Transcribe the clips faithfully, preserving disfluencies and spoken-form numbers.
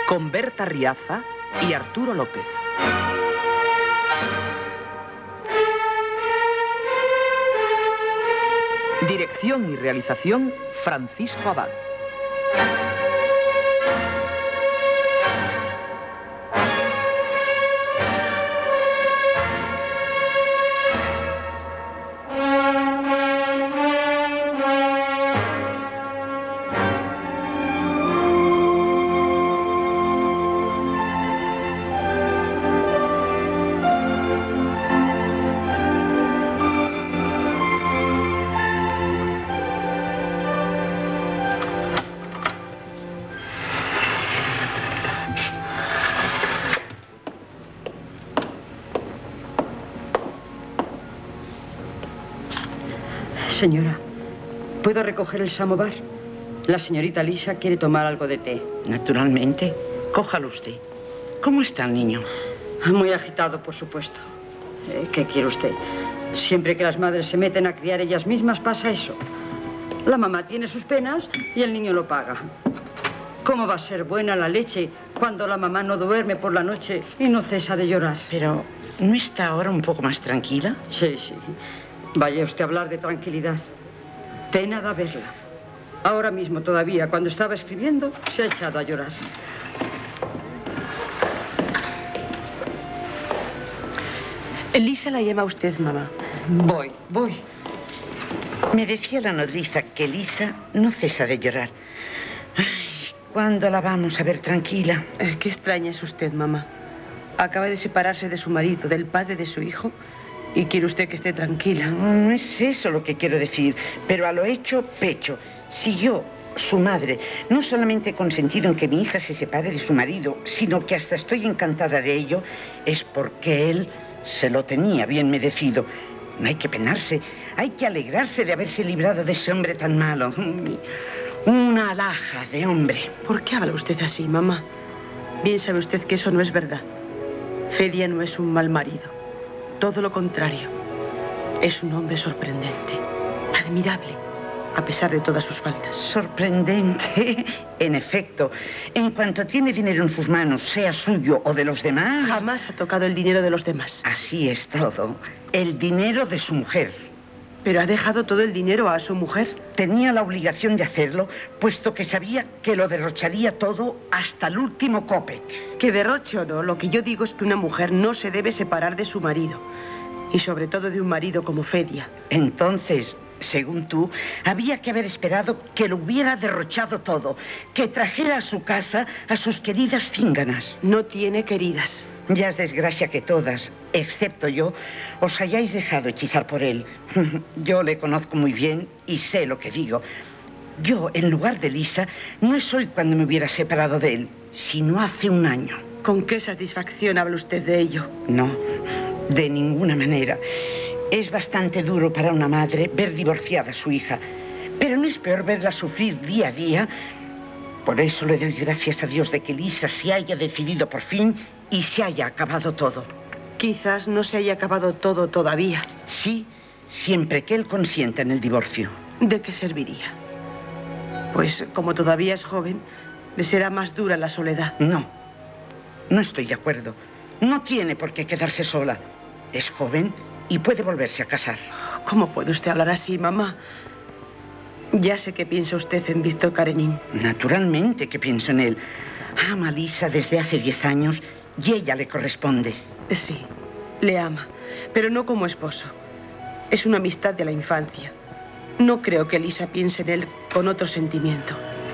con Berta Riaza y Arturo López. Dirección y realización, Francisco Abad. Señora, ¿puedo recoger el samovar? La señorita Lisa quiere tomar algo de té. Naturalmente. Cójalo usted. ¿Cómo está el niño? Muy agitado, por supuesto. Eh, ¿Qué quiere usted? Siempre que las madres se meten a criar ellas mismas pasa eso. La mamá tiene sus penas y el niño lo paga. ¿Cómo va a ser buena la leche cuando la mamá no duerme por la noche y no cesa de llorar? Pero, ¿no está ahora un poco más tranquila? Sí, sí. Vaya usted a hablar de tranquilidad. Pena da verla. Ahora mismo todavía, cuando estaba escribiendo, se ha echado a llorar. Lisa la llama usted, mamá. Voy, voy. Me decía la nodriza que Lisa no cesa de llorar. Ay, ¿cuándo la vamos a ver tranquila? Eh, qué extraña es usted, mamá. Acaba de separarse de su marido, del padre de su hijo, y quiere usted que esté tranquila. No, no es eso lo que quiero decir, pero a lo hecho, pecho. Si yo, su madre, no solamente he consentido en que mi hija se separe de su marido, sino que hasta estoy encantada de ello, es porque él se lo tenía bien merecido. No hay que penarse, hay que alegrarse de haberse librado de ese hombre tan malo. Una alhaja de hombre. ¿Por qué habla usted así, mamá? Bien sabe usted que eso no es verdad. Fedia no es un mal marido. Todo lo contrario. Es un hombre sorprendente, admirable, a pesar de todas sus faltas. Sorprendente, en efecto. En cuanto tiene dinero en sus manos, sea suyo o de los demás... Jamás ha tocado el dinero de los demás. Así es todo. El dinero de su mujer. Pero ha dejado todo el dinero a su mujer. Tenía la obligación de hacerlo, puesto que sabía que lo derrocharía todo hasta el último copec. Que derroche o no, lo que yo digo es que una mujer no se debe separar de su marido. Y sobre todo de un marido como Fedia. Entonces, según tú, había que haber esperado que lo hubiera derrochado todo, que trajera a su casa a sus queridas cínganas. No tiene queridas. Ya es desgracia que todas, excepto yo, os hayáis dejado hechizar por él. Yo le conozco muy bien y sé lo que digo. Yo, en lugar de Lisa, no es hoy cuando me hubiera separado de él, sino hace un año. ¿Con qué satisfacción habla usted de ello? No, de ninguna manera. Es bastante duro para una madre ver divorciada a su hija, pero no es peor verla sufrir día a día. Por eso le doy gracias a Dios de que Lisa se haya decidido por fin y se haya acabado todo. Quizás no se haya acabado todo todavía. Sí, siempre que él consienta en el divorcio. ¿De qué serviría? Pues como todavía es joven, le será más dura la soledad. No, no estoy de acuerdo. No tiene por qué quedarse sola. Es joven y puede volverse a casar. ¿Cómo puede usted hablar así, mamá? Ya sé que piensa usted en Víctor Karenin. Naturalmente que pienso en él. Ama a Lisa desde hace diez años y ella le corresponde. Sí, le ama, pero no como esposo. Es una amistad de la infancia. No creo que Lisa piense en él con otro sentimiento.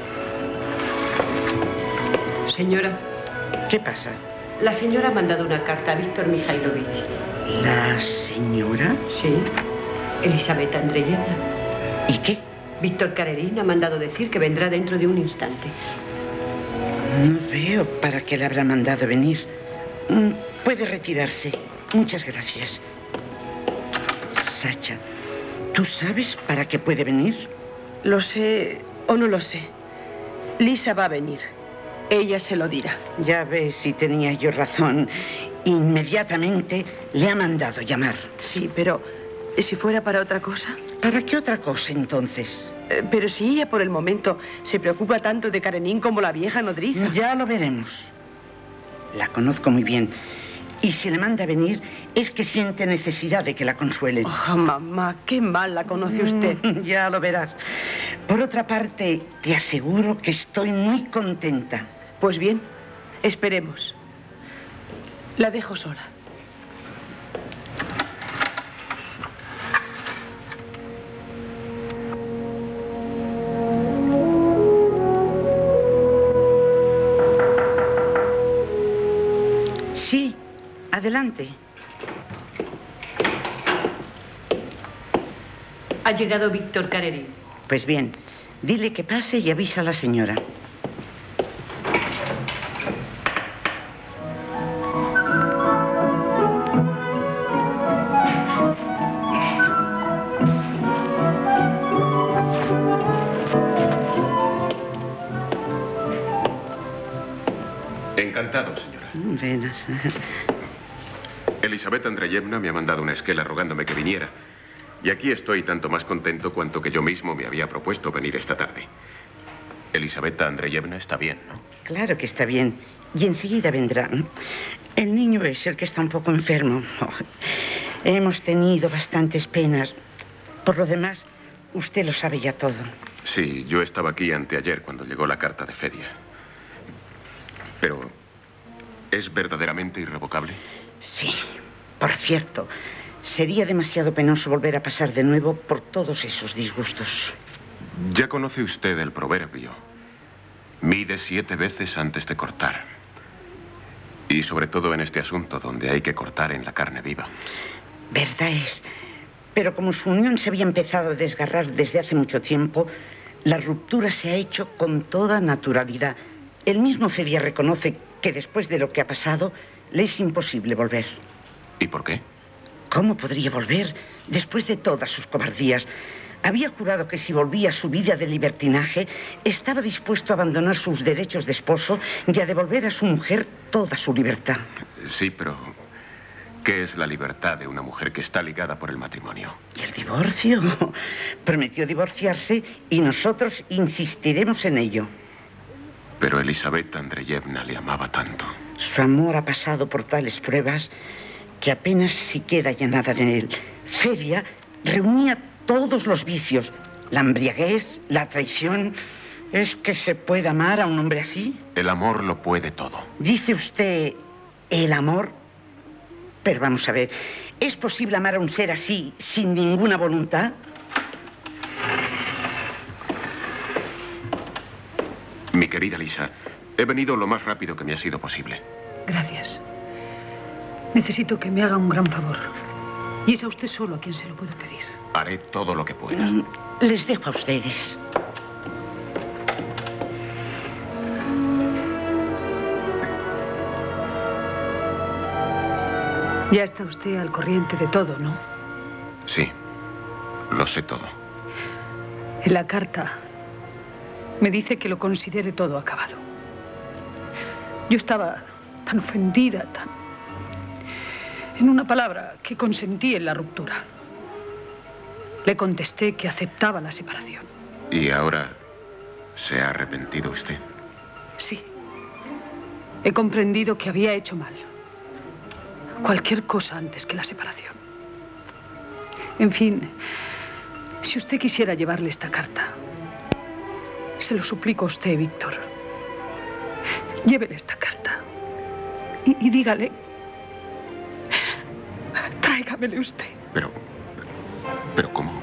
Señora. ¿Qué pasa? La señora ha mandado una carta a Víctor Mikhailovich. ¿La señora? Sí, Elisabetta Andreyevna. ¿Y qué? Víctor Karenin ha mandado decir que vendrá dentro de un instante. No veo para qué le habrá mandado venir. Puede retirarse. Muchas gracias. Sacha, ¿tú sabes para qué puede venir? Lo sé o no lo sé. Lisa va a venir. Ella se lo dirá. Ya ves si tenía yo razón. Inmediatamente le ha mandado llamar. Sí, pero ¿si fuera para otra cosa? ¿Para qué otra cosa entonces? Eh, pero si ella por el momento se preocupa tanto de Karenin como la vieja nodriza. Ya lo veremos. La conozco muy bien. Y si le manda a venir, es que siente necesidad de que la consuelen. Oh, mamá, qué mal la conoce usted. Mm, ya lo verás. Por otra parte, te aseguro que estoy muy contenta. Pues bien, esperemos. La dejo sola. Sí, adelante. Ha llegado Víctor Karenin. Pues bien, dile que pase y avisa a la señora. Encantado, señora. Venas. Elisabetta Andreyevna me ha mandado una esquela rogándome que viniera. Y aquí estoy tanto más contento cuanto que yo mismo me había propuesto venir esta tarde. Elisabetta Andreyevna está bien, ¿no? Claro que está bien. Y enseguida vendrá. El niño es el que está un poco enfermo. Oh, hemos tenido bastantes penas. Por lo demás, usted lo sabe ya todo. Sí, yo estaba aquí anteayer cuando llegó la carta de Fedia. Pero, ¿es verdaderamente irrevocable? Sí. Por cierto, sería demasiado penoso volver a pasar de nuevo por todos esos disgustos. Ya conoce usted el proverbio. Mide siete veces antes de cortar. Y sobre todo en este asunto donde hay que cortar en la carne viva. Verdad es. Pero como su unión se había empezado a desgarrar desde hace mucho tiempo, la ruptura se ha hecho con toda naturalidad. El mismo Fedia reconoce que después de lo que ha pasado, le es imposible volver. ¿Y por qué? ¿Cómo podría volver después de todas sus cobardías? Había jurado que si volvía a su vida de libertinaje, estaba dispuesto a abandonar sus derechos de esposo y a devolver a su mujer toda su libertad. Sí, pero ¿qué es la libertad de una mujer que está ligada por el matrimonio? ¿Y el divorcio? Prometió divorciarse y nosotros insistiremos en ello. Pero Elisabetta Andreyevna le amaba tanto. Su amor ha pasado por tales pruebas que apenas si queda ya nada de él. Fedia reunía todos los vicios. La embriaguez, la traición. ¿Es que se puede amar a un hombre así? El amor lo puede todo. Dice usted, ¿el amor? Pero vamos a ver, ¿es posible amar a un ser así sin ninguna voluntad? Mi querida Lisa, he venido lo más rápido que me ha sido posible. Gracias. Necesito que me haga un gran favor. Y es a usted solo a quien se lo puedo pedir. Haré todo lo que pueda. Les dejo a ustedes. Ya está usted al corriente de todo, ¿no? Sí, lo sé todo. En la carta me dice que lo considere todo acabado. Yo estaba tan ofendida, tan... En una palabra, que consentí en la ruptura. Le contesté que aceptaba la separación. ¿Y ahora se ha arrepentido usted? Sí. He comprendido que había hecho mal. Cualquier cosa antes que la separación. En fin, si usted quisiera llevarle esta carta, se lo suplico a usted, Víctor. Llévele esta carta y, y dígale... Tráigamele usted. Pero... ¿Pero cómo?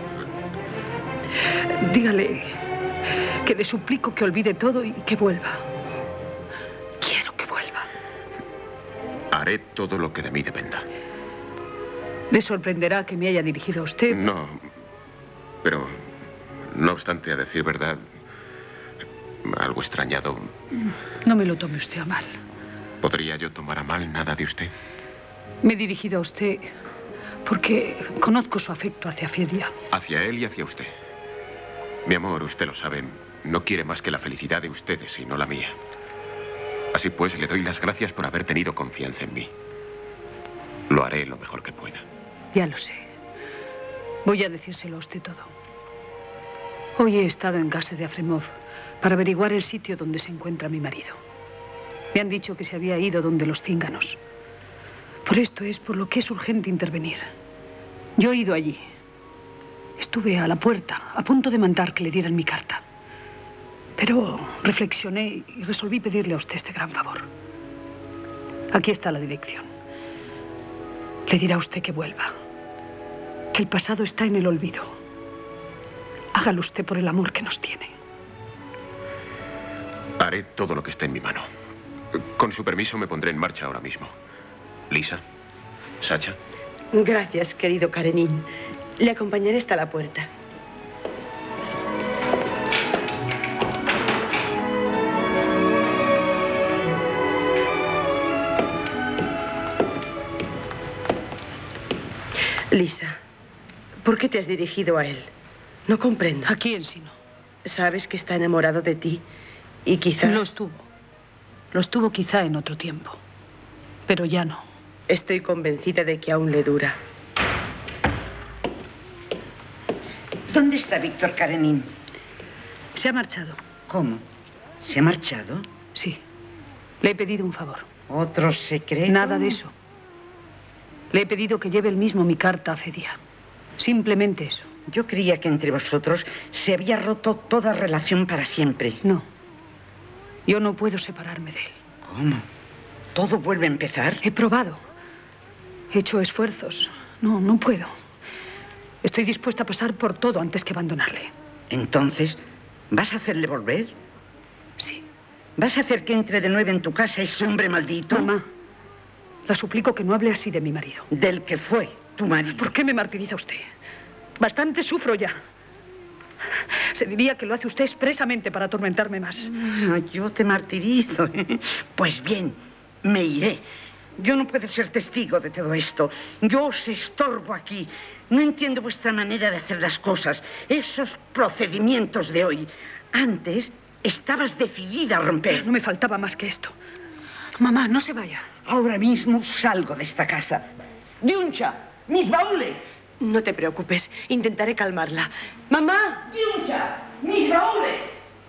Dígale que le suplico que olvide todo y que vuelva. Quiero que vuelva. Haré todo lo que de mí dependa. ¿Le sorprenderá que me haya dirigido a usted? No, pero no obstante, a decir verdad, algo extrañado. No me lo tome usted a mal. ¿Podría yo tomar a mal nada de usted? Me he dirigido a usted porque conozco su afecto hacia Fedia. Hacia él y hacia usted. Mi amor, usted lo sabe, no quiere más que la felicidad de ustedes y no la mía. Así pues, le doy las gracias por haber tenido confianza en mí. Lo haré lo mejor que pueda. Ya lo sé. Voy a decírselo a usted todo. Hoy he estado en casa de Afremov para averiguar el sitio donde se encuentra mi marido. Me han dicho que se había ido donde los cínganos. Por esto es por lo que es urgente intervenir. Yo he ido allí. Estuve a la puerta, a punto de mandar que le dieran mi carta. Pero reflexioné y resolví pedirle a usted este gran favor. Aquí está la dirección. Le dirá a usted que vuelva. Que el pasado está en el olvido. Hágalo usted por el amor que nos tiene. Haré todo lo que esté en mi mano. Con su permiso me pondré en marcha ahora mismo. Lisa, Sacha. Gracias, querido Karenin. Le acompañaré hasta la puerta. Lisa, ¿por qué te has dirigido a él? No comprendo. ¿A quién sino? Sabes que está enamorado de ti y quizás... Lo estuvo. Lo estuvo quizá en otro tiempo. Pero ya no. Estoy convencida de que aún le dura. ¿Dónde está Víctor Karenin? Se ha marchado. ¿Cómo? ¿Se ha marchado? Sí. Le he pedido un favor. ¿Otro secreto? Nada de eso. Le he pedido que lleve él mismo mi carta a Fedia. Simplemente eso. Yo creía que entre vosotros se había roto toda relación para siempre. No. Yo no puedo separarme de él. ¿Cómo? ¿Todo vuelve a empezar? He probado. He hecho esfuerzos. No, no puedo. Estoy dispuesta a pasar por todo antes que abandonarle. Entonces, ¿vas a hacerle volver? Sí. ¿Vas a hacer que entre de nuevo en tu casa ese hombre maldito? Mamá, la suplico que no hable así de mi marido. Del que fue tu marido. ¿Por qué me martiriza usted? Bastante sufro ya. Se diría que lo hace usted expresamente para atormentarme más. Ah, yo te martirizo. ¿eh? Pues bien, me iré. Yo no puedo ser testigo de todo esto. Yo os estorbo aquí. No entiendo vuestra manera de hacer las cosas. Esos procedimientos de hoy. Antes estabas decidida a romper. No me faltaba más que esto. Mamá, no se vaya. Ahora mismo salgo de esta casa. ¡Diuncha! ¡Mis baúles! No te preocupes. Intentaré calmarla. ¡Mamá! ¡Diuncha! ¡Mis baúles!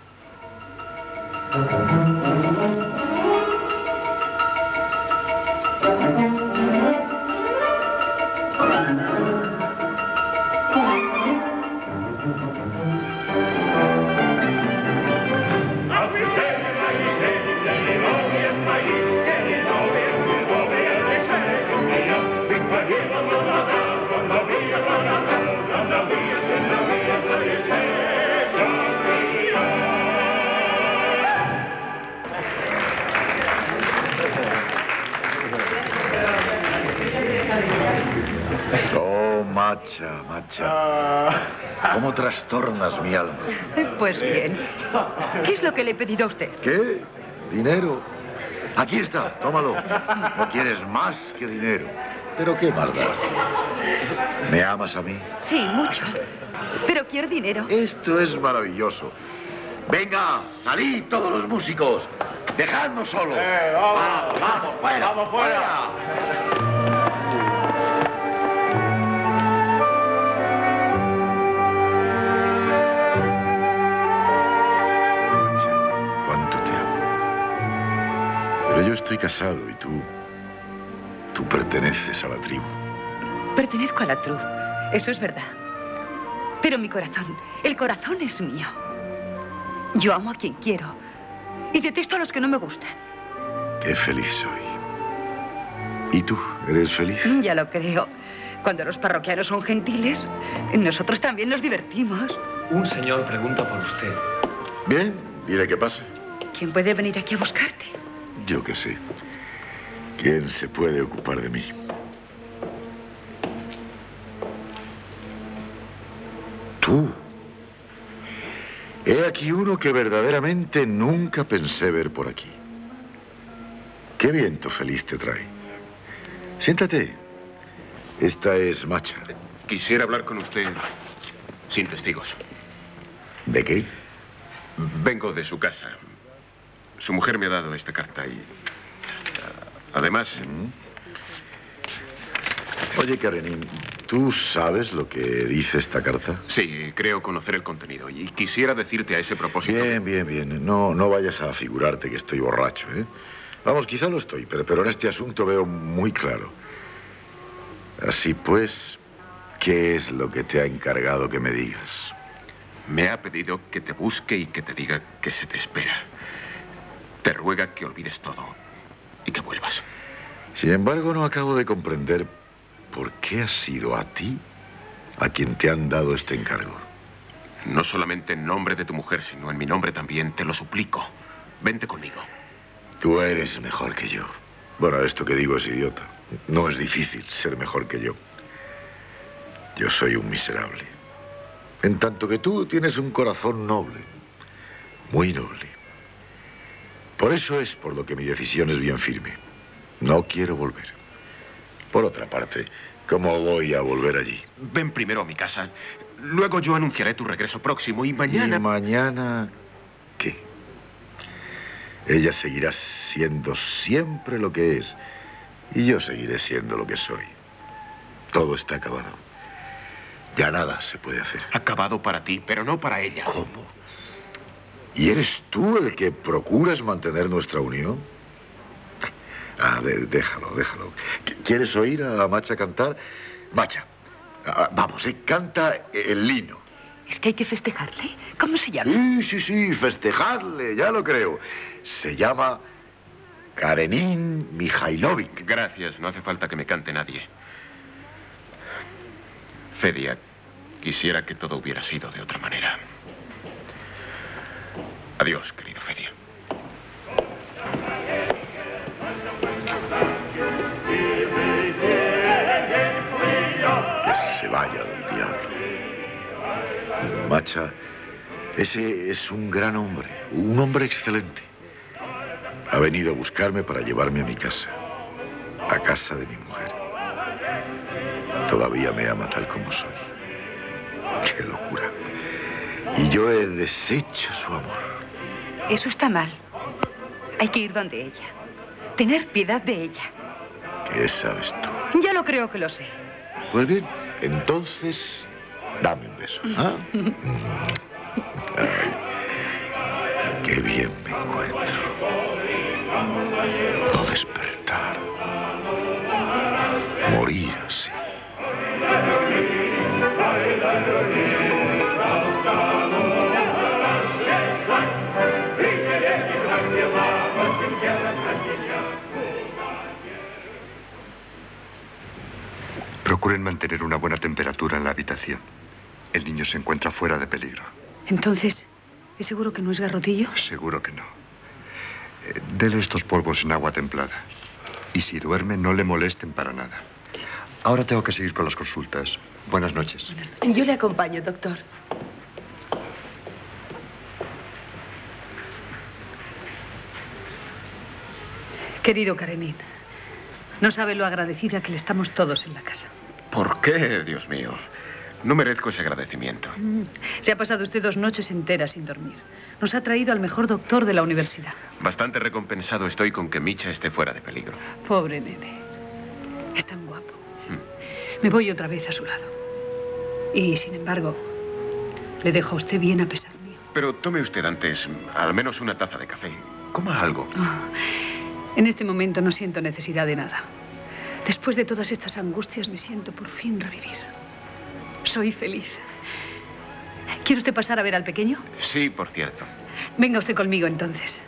Oh, Macha, Macha. ¿Cómo trastornas mi alma? Pues bien. ¿Qué es lo que le he pedido a usted? ¿Qué? ¿Dinero? Aquí está, tómalo. No quieres más que dinero. Pero qué maldad. ¿Me amas a mí? Sí, mucho. Pero quiero dinero. Esto es maravilloso. Venga, salid todos los músicos. Dejadnos solos. Eh, vamos. vamos, vamos, fuera, Vamos fuera. Cuánto te amo. Pero yo estoy casado y tú... Tú perteneces a la tribu. Pertenezco a la tribu. Eso es verdad. Pero mi corazón, el corazón es mío. Yo amo a quien quiero. Y detesto a los que no me gustan. Qué feliz soy. ¿Y tú? ¿Eres feliz? Ya lo creo. Cuando los parroquianos son gentiles, nosotros también nos divertimos. Un señor pregunta por usted. Bien, dile que pase. ¿Quién puede venir aquí a buscarte? Yo qué sé. ¿Quién se puede ocupar de mí? Tú. He aquí uno que verdaderamente nunca pensé ver por aquí. Qué viento feliz te trae. Siéntate. Esta es Macha. Quisiera hablar con usted sin testigos. ¿De qué? Vengo de su casa. Su mujer me ha dado esta carta y... Además... Oye, Karenin, ¿tú sabes lo que dice esta carta? Sí, creo conocer el contenido. Y quisiera decirte a ese propósito... Bien, bien, bien. No, no vayas a figurarte que estoy borracho, ¿eh? Vamos, quizá lo estoy, pero, pero en este asunto veo muy claro. Así pues, ¿qué es lo que te ha encargado que me digas? Me ha pedido que te busque y que te diga que se te espera. Te ruega que olvides todo y que vuelvas. Sin embargo, no acabo de comprender por qué ha sido a ti a quien te han dado este encargo. No solamente en nombre de tu mujer, sino en mi nombre también, te lo suplico. Vente conmigo. Tú eres mejor que yo. Bueno, esto que digo es idiota. No es difícil ser mejor que yo. Yo soy un miserable. En tanto que tú tienes un corazón noble. Muy noble. Por eso es por lo que mi decisión es bien firme. No quiero volver. Por otra parte, ¿cómo voy a volver allí? Ven primero a mi casa. Luego yo anunciaré tu regreso próximo y mañana... ¿Y mañana qué? Ella seguirá siendo siempre lo que es. Y yo seguiré siendo lo que soy. Todo está acabado. Ya nada se puede hacer. Acabado para ti, pero no para ella. ¿Cómo? ¿Y eres tú el que procuras mantener nuestra unión? Ah, de, déjalo, déjalo. ¿Quieres oír a Macha cantar? Macha, ah, vamos, eh, canta el lino. Es que hay que festejarle. ¿Cómo se llama? Sí, sí, sí, festejarle, ya lo creo. Se llama Karenin Mikhailovic. Gracias, no hace falta que me cante nadie. Fedia, quisiera que todo hubiera sido de otra manera. Adiós, querido Fedia. Que se vaya del diablo. Macha, ese es un gran hombre, un hombre excelente. Ha venido a buscarme para llevarme a mi casa, a casa de mi mujer. Todavía me ama tal como soy. ¡Qué locura! Y yo he deshecho su amor. Eso está mal. Hay que ir donde ella. Tener piedad de ella. ¿Qué sabes tú? Yo no creo que lo sé. Pues bien, entonces, dame un beso. ¿Ah? Ay, qué bien me encuentro. No despertar. Morir así. Procuren mantener una buena temperatura en la habitación. El niño se encuentra fuera de peligro. Entonces, ¿es seguro que no es garrotillo? Seguro que no. Eh, dele estos polvos en agua templada. Y si duerme, no le molesten para nada. Ahora tengo que seguir con las consultas. Buenas noches. Buenas noches. Yo le acompaño, doctor. Querido Karenin, no sabe lo agradecida que le estamos todos en la casa. ¿Por qué, Dios mío? No merezco ese agradecimiento. Mm. Se ha pasado usted dos noches enteras sin dormir. Nos ha traído al mejor doctor de la universidad. Bastante recompensado estoy con que Micha esté fuera de peligro. Pobre nene. Es tan guapo. Mm. Me voy otra vez a su lado. Y, sin embargo, le dejo a usted bien a pesar mío. Pero tome usted antes al menos una taza de café. Coma algo. Oh, en este momento no siento necesidad de nada. Después de todas estas angustias me siento por fin revivir. Soy feliz. ¿Quiere usted pasar a ver al pequeño? Sí, por cierto. Venga usted conmigo, entonces.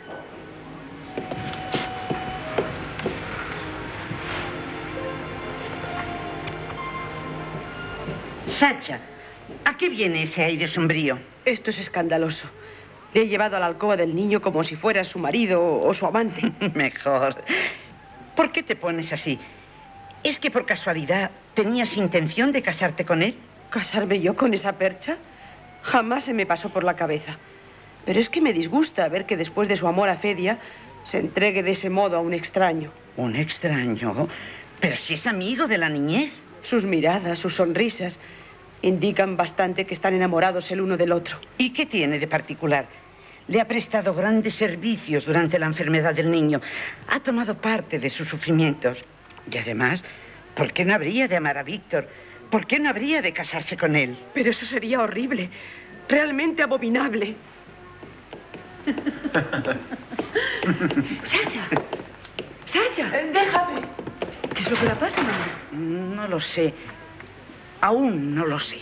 Sacha, ¿a qué viene ese aire sombrío? Esto es escandaloso. Le he llevado a la alcoba del niño como si fuera su marido o su amante. Mejor. ¿Por qué te pones así? ¿Es que por casualidad tenías intención de casarte con él? ¿Casarme yo con esa percha? Jamás se me pasó por la cabeza. Pero es que me disgusta ver que después de su amor a Fedia se entregue de ese modo a un extraño. ¿Un extraño? Pero si es amigo de la niñez. Sus miradas, sus sonrisas, indican bastante que están enamorados el uno del otro. ¿Y qué tiene de particular? Le ha prestado grandes servicios durante la enfermedad del niño. Ha tomado parte de sus sufrimientos. Y además, ¿por qué no habría de amar a Víctor? ¿por qué no habría de casarse con él? Pero eso sería horrible, realmente abominable. Sacha, Sacha. Eh, déjame. ¿Qué es lo que le pasa, mamá? No lo sé. Aún no lo sé.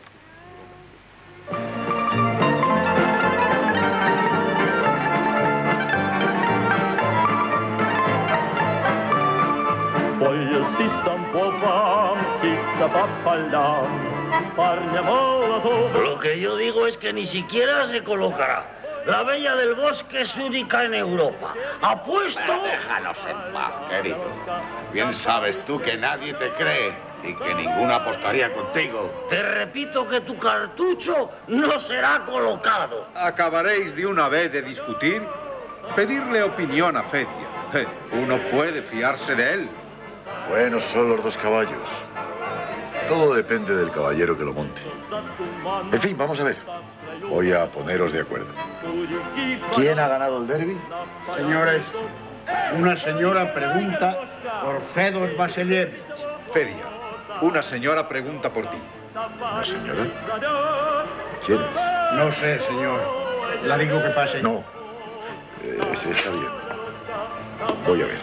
Lo que yo digo es que ni siquiera se colocará. La Bella del Bosque es única en Europa. Apuesto... Bueno, déjanos en paz, querido. Bien sabes tú que nadie te cree y que ninguno apostaría contigo. Te repito que tu cartucho no será colocado. ¿Acabaréis de una vez de discutir? Pedirle opinión a Fedia. Eh, Uno puede fiarse de él. Buenos son los dos caballos. Todo depende del caballero que lo monte. En fin, vamos a ver. Voy a poneros de acuerdo. ¿Quién ha ganado el derbi? Señores, una señora pregunta por Fedor Vasilievich. Fedia, una señora pregunta por ti. ¿Una señora? ¿Quién es? No sé, señor. La digo que pase. No. Eh, sí, está bien. Voy a ver.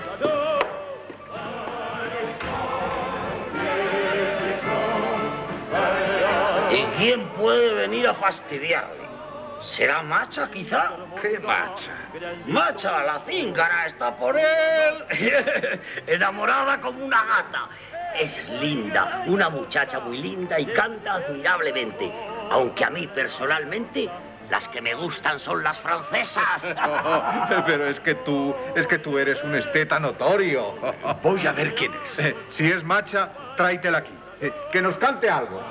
¿Y quién puede venir a fastidiarle? ¿Será Macha, quizá? ¿Qué Macha? Macha, la cíngara, está por él. Enamorada como una gata. Es linda, una muchacha muy linda y canta admirablemente. Aunque a mí, personalmente, las que me gustan son las francesas. Pero es que tú, es que tú eres un esteta notorio. Voy a ver quién es. Eh, Si es Macha, tráitela aquí. Eh, Que nos cante algo.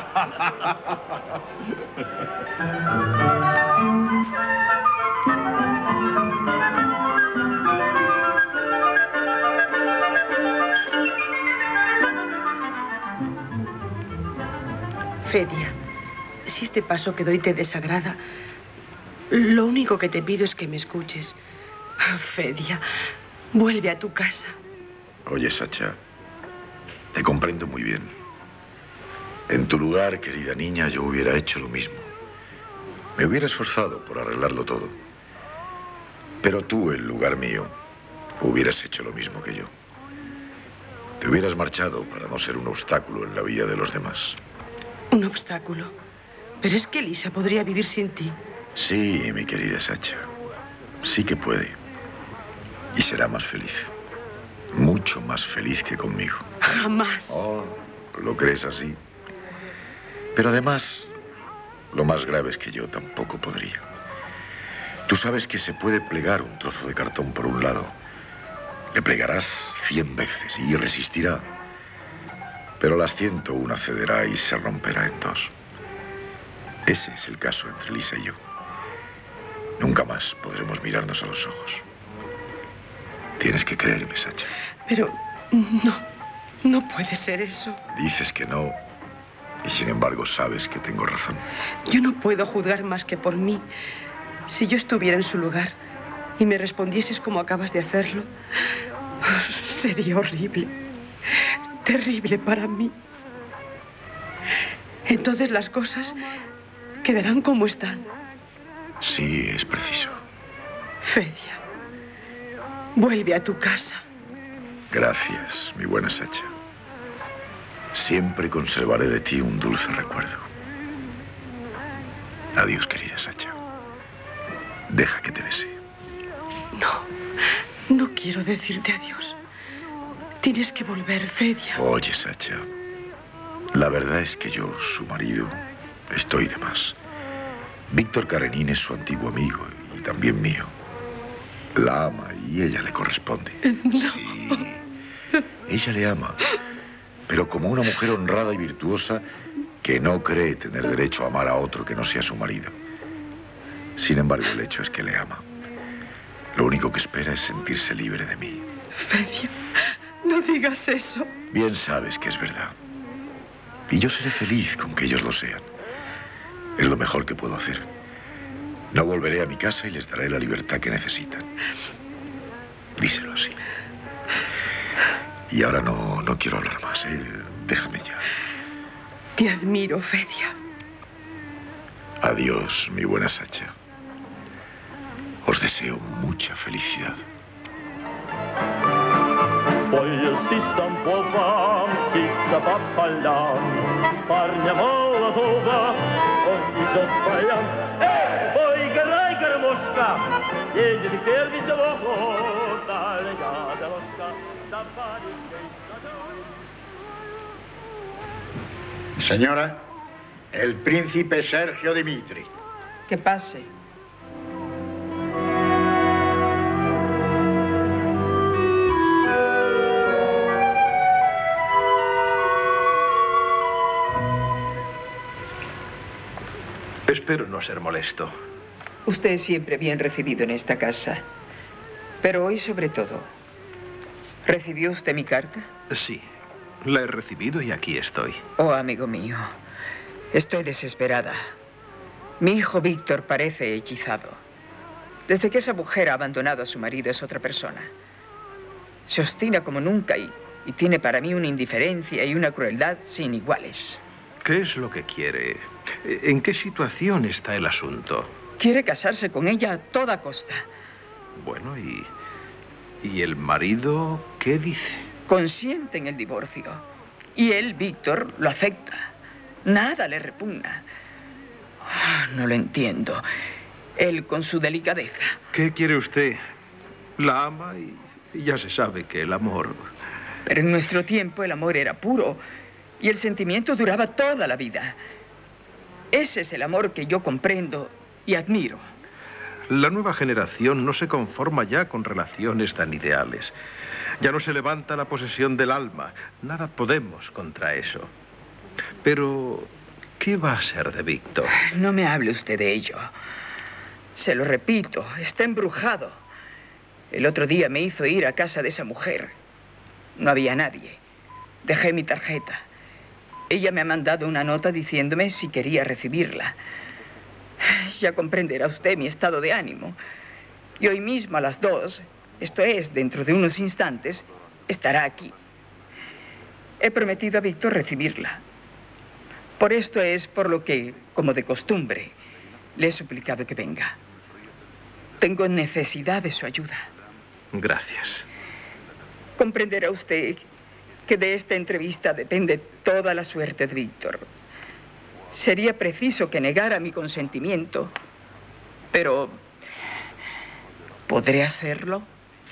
Fedia, si este paso que doy te desagrada, lo único que te pido es que me escuches. Ah, Fedia, vuelve a tu casa. Oye, Sacha, te comprendo muy bien. En tu lugar, querida niña, yo hubiera hecho lo mismo. Me hubiera esforzado por arreglarlo todo. Pero tú, en lugar mío, hubieras hecho lo mismo que yo. Te hubieras marchado para no ser un obstáculo en la vida de los demás. Un obstáculo. Pero es que Elisa podría vivir sin ti. Sí, mi querida Sacha. Sí que puede. Y será más feliz. Mucho más feliz que conmigo. Jamás. Oh, ¿lo crees así? Pero además, lo más grave es que yo tampoco podría. Tú sabes que se puede plegar un trozo de cartón por un lado. Le plegarás cien veces y resistirá. Pero las ciento una cederá y se romperá en dos. Ese es el caso entre Lisa y yo. Nunca más podremos mirarnos a los ojos. Tienes que creerme, Sacha. Pero no, no puede ser eso. Dices que no, y sin embargo sabes que tengo razón. Yo no puedo juzgar más que por mí. Si yo estuviera en su lugar y me respondieses como acabas de hacerlo, sería horrible. Terrible para mí. Entonces las cosas quedarán como están. Sí, es preciso. Fedia, vuelve a tu casa. Gracias, mi buena Sacha. Siempre conservaré de ti un dulce recuerdo. Adiós, querida Sacha. Deja que te bese. No, no quiero decirte adiós. Tienes que volver, Fedia. Oye, Sacha, la verdad es que yo, su marido, estoy de más. Víctor Karenin es su antiguo amigo y también mío. La ama y ella le corresponde. No. Sí, ella le ama, pero como una mujer honrada y virtuosa que no cree tener derecho a amar a otro que no sea su marido. Sin embargo, el hecho es que le ama. Lo único que espera es sentirse libre de mí. Fedia, no digas eso. Bien sabes que es verdad. Y yo seré feliz con que ellos lo sean. Es lo mejor que puedo hacer. No volveré a mi casa y les daré la libertad que necesitan. Díselo así. Y ahora no, no quiero hablar más, ¿eh? Déjame ya. Te admiro, Fedia. Adiós, mi buena Sacha. Os deseo mucha felicidad. Ой, сістам попам, сіста попалям, парня молодого, он идет в полям. Эй, ой, играй, гармошка, едет первый завод, дальняя дорожка, за парень. Señora, el príncipe Sergio Dimitri. Que pase. Espero no ser molesto. Usted es siempre bien recibido en esta casa. Pero hoy sobre todo. ¿Recibió usted mi carta? Sí, la he recibido y aquí estoy. Oh, amigo mío, estoy desesperada. Mi hijo Víctor parece hechizado. Desde que esa mujer ha abandonado a su marido es otra persona. Se obstina como nunca y, y tiene para mí una indiferencia y una crueldad sin iguales. ¿Qué es lo que quiere? ¿En qué situación está el asunto? Quiere casarse con ella a toda costa. Bueno, ¿y, y el marido qué dice? Consiente en el divorcio. Y él, Víctor, lo acepta. Nada le repugna. Oh, no lo entiendo. Él con su delicadeza. ¿Qué quiere usted? La ama y, y ya se sabe que el amor... Pero en nuestro tiempo el amor era puro y el sentimiento duraba toda la vida. Ese es el amor que yo comprendo y admiro. La nueva generación no se conforma ya con relaciones tan ideales. Ya no se levanta la posesión del alma. Nada podemos contra eso. Pero, ¿qué va a ser de Víctor? No me hable usted de ello. Se lo repito, está embrujado. El otro día me hizo ir a casa de esa mujer. No había nadie. Dejé mi tarjeta. Ella me ha mandado una nota diciéndome si quería recibirla. Ya comprenderá usted mi estado de ánimo. Y hoy mismo a las dos, esto es, dentro de unos instantes, estará aquí. He prometido a Víctor recibirla. Por esto es por lo que, como de costumbre, le he suplicado que venga. Tengo necesidad de su ayuda. Gracias. Comprenderá usted que de esta entrevista depende toda la suerte de Víctor. Sería preciso que negara mi consentimiento, pero ¿podré hacerlo?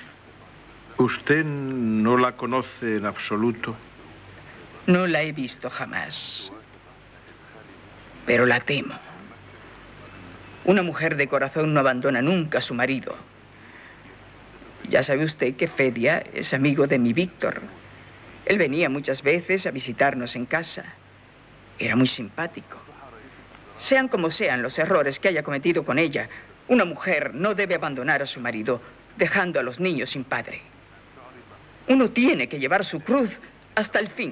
¿Usted no la conoce en absoluto? No la he visto jamás, pero la temo. Una mujer de corazón no abandona nunca a su marido. Ya sabe usted que Fedia es amigo de mi Víctor. Él venía muchas veces a visitarnos en casa. Era muy simpático. Sean como sean los errores que haya cometido con ella, una mujer no debe abandonar a su marido, dejando a los niños sin padre. Uno tiene que llevar su cruz hasta el fin.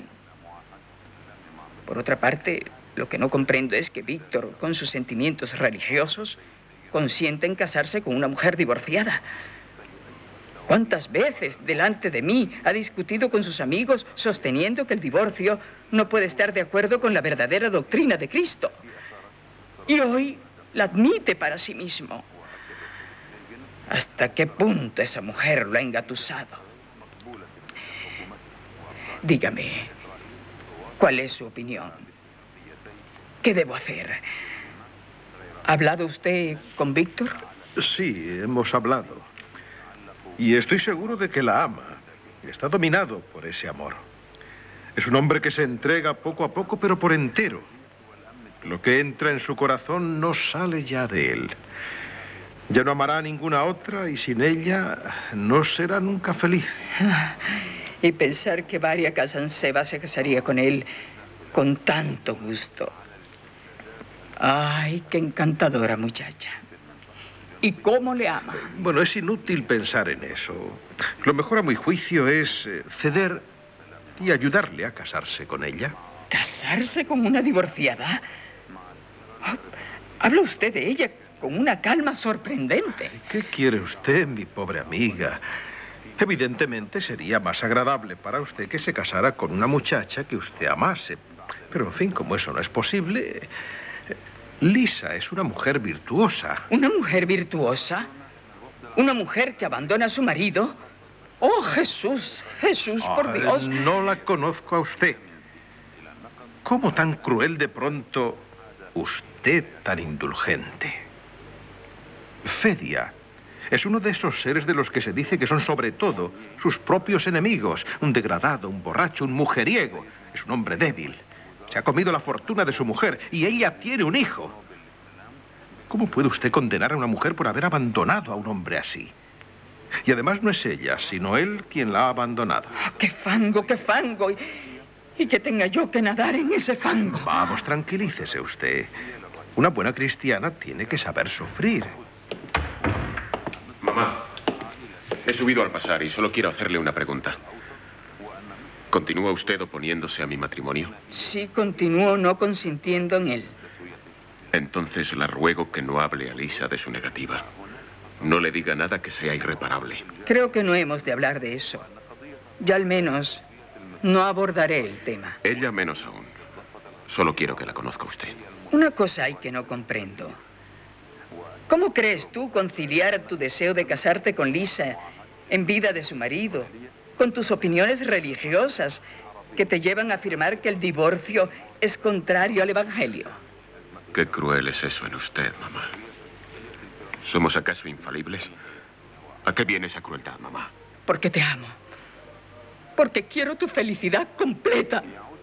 Por otra parte, lo que no comprendo es que Víctor, con sus sentimientos religiosos, consiente en casarse con una mujer divorciada. ¿Cuántas veces delante de mí ha discutido con sus amigos sosteniendo que el divorcio no puede estar de acuerdo con la verdadera doctrina de Cristo? Y hoy la admite para sí mismo. ¿Hasta qué punto esa mujer lo ha engatusado? Dígame, ¿cuál es su opinión? ¿Qué debo hacer? ¿Ha hablado usted con Víctor? Sí, hemos hablado. Y estoy seguro de que la ama. Está dominado por ese amor. Es un hombre que se entrega poco a poco, pero por entero. Lo que entra en su corazón no sale ya de él. Ya no amará a ninguna otra y sin ella no será nunca feliz. Y pensar que Varia Casanseva se casaría con él con tanto gusto. Ay, qué encantadora muchacha. ¿Y cómo le ama? Bueno, es inútil pensar en eso. Lo mejor a mi juicio es ceder y ayudarle a casarse con ella. ¿Casarse con una divorciada? Oh, habla usted de ella con una calma sorprendente. ¿Qué quiere usted, mi pobre amiga? Evidentemente sería más agradable para usted que se casara con una muchacha que usted amase. Pero, en fin, como eso no es posible, Lisa es una mujer virtuosa. ¿Una mujer virtuosa? ¿Una mujer que abandona a su marido? ¡Oh, Jesús! ¡Jesús, por Ah, Dios! No la conozco a usted. ¿Cómo tan cruel de pronto usted tan indulgente? Fedia es uno de esos seres de los que se dice que son sobre todo sus propios enemigos. Un degradado, un borracho, un mujeriego. Es un hombre débil. Se ha comido la fortuna de su mujer y ella tiene un hijo. ¿Cómo puede usted condenar a una mujer por haber abandonado a un hombre así? Y además no es ella, sino él quien la ha abandonado. Oh, ¡qué fango, qué fango! Y, y que tenga yo que nadar en ese fango. Vamos, tranquilícese usted. Una buena cristiana tiene que saber sufrir. Mamá, he subido al pasar y solo quiero hacerle una pregunta. ¿Continúa usted oponiéndose a mi matrimonio? Sí, continúo no consintiendo en él. Entonces la ruego que no hable a Lisa de su negativa. No le diga nada que sea irreparable. Creo que no hemos de hablar de eso. Yo al menos no abordaré el tema. Ella menos aún. Solo quiero que la conozca usted. Una cosa hay que no comprendo. ¿Cómo crees tú conciliar tu deseo de casarte con Lisa en vida de su marido con tus opiniones religiosas que te llevan a afirmar que el divorcio es contrario al Evangelio? Qué cruel es eso en usted, mamá. ¿Somos acaso infalibles? ¿A qué viene esa crueldad, mamá? Porque te amo. Porque quiero tu felicidad completa.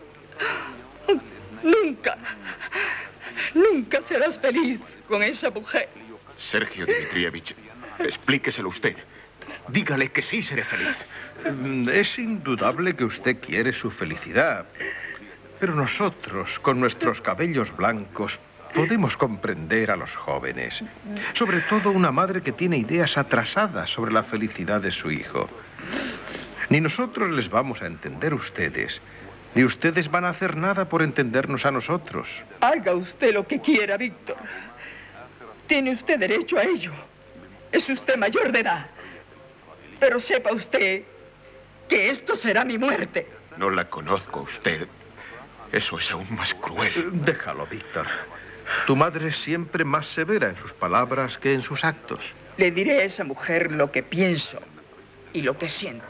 Nunca, nunca serás feliz con esa mujer. Sergio Dmitrievich, explíqueselo usted. Dígale que sí seré feliz. Es indudable que usted quiere su felicidad. Pero nosotros, con nuestros cabellos blancos, podemos comprender a los jóvenes. Sobre todo una madre que tiene ideas atrasadas sobre la felicidad de su hijo. Ni nosotros les vamos a entender a ustedes, ni ustedes van a hacer nada por entendernos a nosotros. Haga usted lo que quiera, Víctor. Tiene usted derecho a ello. Es usted mayor de edad. Pero sepa usted que esto será mi muerte. No la conozco a usted. Eso es aún más cruel. Déjalo, Víctor. Tu madre es siempre más severa en sus palabras que en sus actos. Le diré a esa mujer lo que pienso y lo que siento.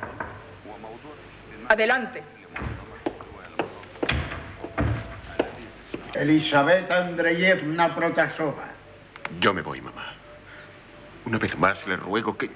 Adelante. Elizabeth Andreyevna Protasova. Yo me voy, mamá. Una vez más le ruego que...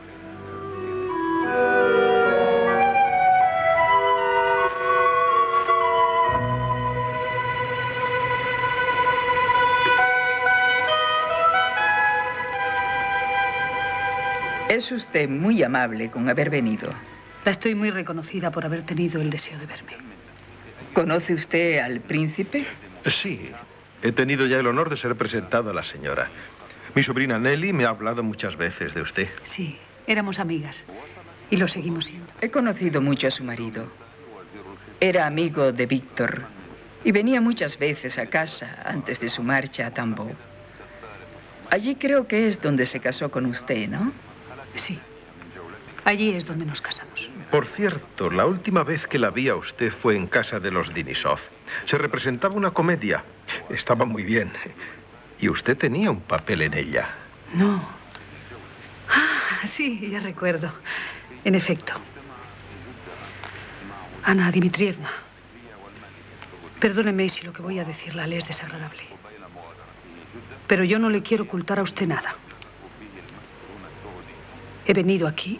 Es usted muy amable con haber venido. La estoy muy reconocida por haber tenido el deseo de verme. ¿Conoce usted al príncipe? Sí, he tenido ya el honor de ser presentado a la señora. Mi sobrina Nelly me ha hablado muchas veces de usted. Sí, éramos amigas y lo seguimos siendo. He conocido mucho a su marido. Era amigo de Víctor y venía muchas veces a casa antes de su marcha a Tambov. Allí creo que es donde se casó con usted, ¿no? Sí, allí es donde nos casamos. Por cierto, la última vez que la vi a usted fue en casa de los Denisov. Se representaba una comedia. Estaba muy bien. Y usted tenía un papel en ella. No. Ah, sí, ya recuerdo. En efecto. Ana Dmitrievna, perdóneme si lo que voy a decirle le es desagradable. Pero yo no le quiero ocultar a usted nada. He venido aquí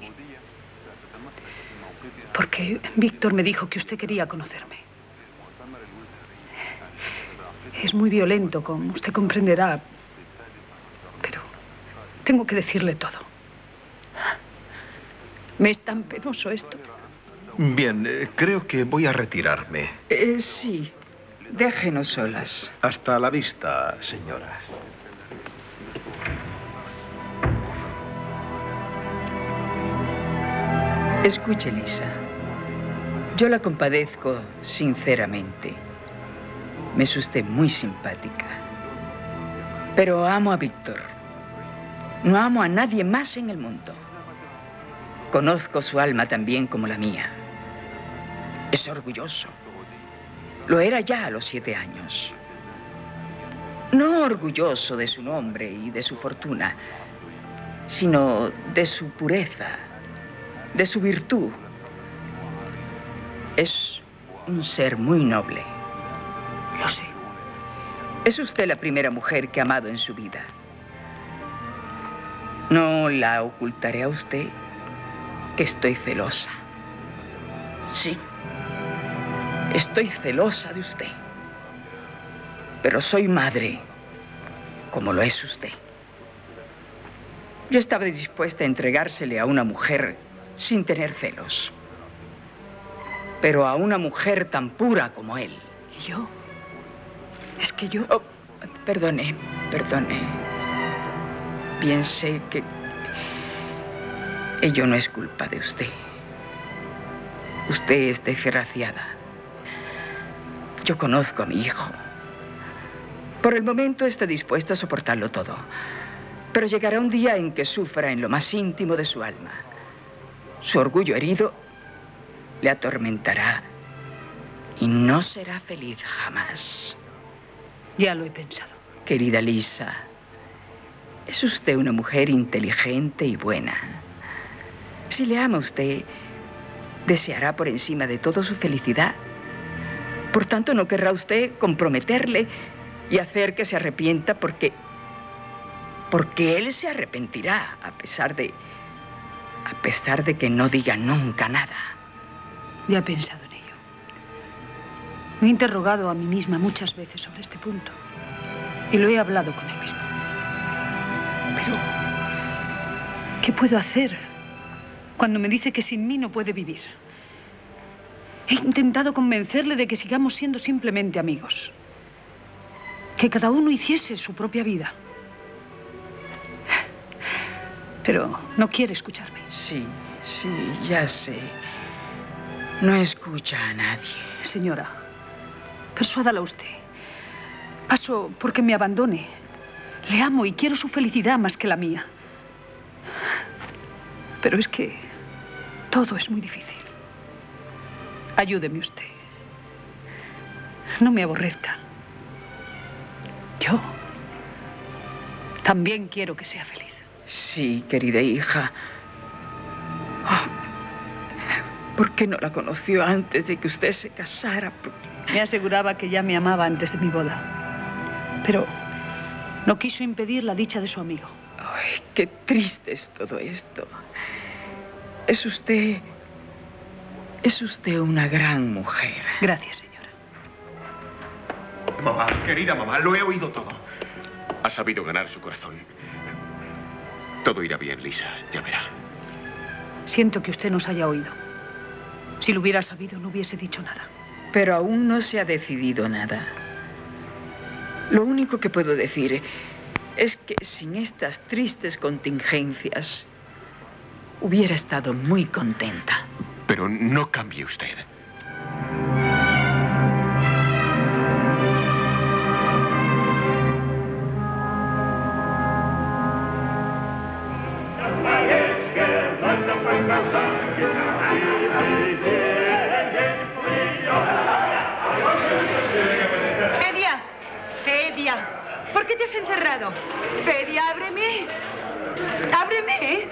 porque Víctor me dijo que usted quería conocerme. Es muy violento, como usted comprenderá, pero tengo que decirle todo. ¿Me es tan penoso esto? Bien, eh, creo que voy a retirarme. Eh, sí, déjenos solas. Hasta la vista, señoras. Escuche, Lisa. Yo la compadezco sinceramente. Me es usted muy simpática. Pero amo a Víctor. No amo a nadie más en el mundo. Conozco su alma tan bien como la mía. Es orgulloso. Lo era ya a los siete años. No orgulloso de su nombre y de su fortuna, sino de su pureza, de su virtud. Es un ser muy noble. Lo sé. Es usted la primera mujer que ha amado en su vida. No la ocultaré a usted que estoy celosa. Sí, estoy celosa de usted. Pero soy madre, como lo es usted. Yo estaba dispuesta a entregársele a una mujer sin tener celos. Pero a una mujer tan pura como él. ¿Y yo? Es que yo... Oh, perdone, perdone. Piense que ello no es culpa de usted. Usted es desgraciada. Yo conozco a mi hijo. Por el momento está dispuesto a soportarlo todo. Pero llegará un día en que sufra en lo más íntimo de su alma. Su orgullo herido le atormentará y no será feliz jamás. Ya lo he pensado. Querida Lisa, es usted una mujer inteligente y buena. Si le ama a usted, deseará por encima de todo su felicidad. Por tanto, no querrá usted comprometerle y hacer que se arrepienta porque... porque él se arrepentirá a pesar de... a pesar de que no diga nunca nada. Ya he pensado en ello. Me he interrogado a mí misma muchas veces sobre este punto. Y lo he hablado con él mismo. Pero... ¿qué puedo hacer cuando me dice que sin mí no puede vivir? He intentado convencerle de que sigamos siendo simplemente amigos. Que cada uno hiciese su propia vida. Pero no quiere escucharme. Sí, sí, ya sé. No escucha a nadie. Señora, persuádala usted. Paso porque me abandone. Le amo y quiero su felicidad más que la mía. Pero es que todo es muy difícil. Ayúdeme usted. No me aborrezca. Yo también quiero que sea feliz. Sí, querida hija. Oh, ¿por qué no la conoció antes de que usted se casara? Me aseguraba que ya me amaba antes de mi boda. Pero no quiso impedir la dicha de su amigo. Ay, qué triste es todo esto. Es usted... es usted una gran mujer. Gracias, señora. Mamá, querida mamá, lo he oído todo. Ha sabido ganar su corazón. Todo irá bien, Lisa, ya verá. Siento que usted nos haya oído. Si lo hubiera sabido, no hubiese dicho nada. Pero aún no se ha decidido nada. Lo único que puedo decir es que sin estas tristes contingencias hubiera estado muy contenta. Pero no cambie usted. Fedia, Fedia, ¿por qué te has encerrado? Fedia, ábreme. Ábreme, ¿eh?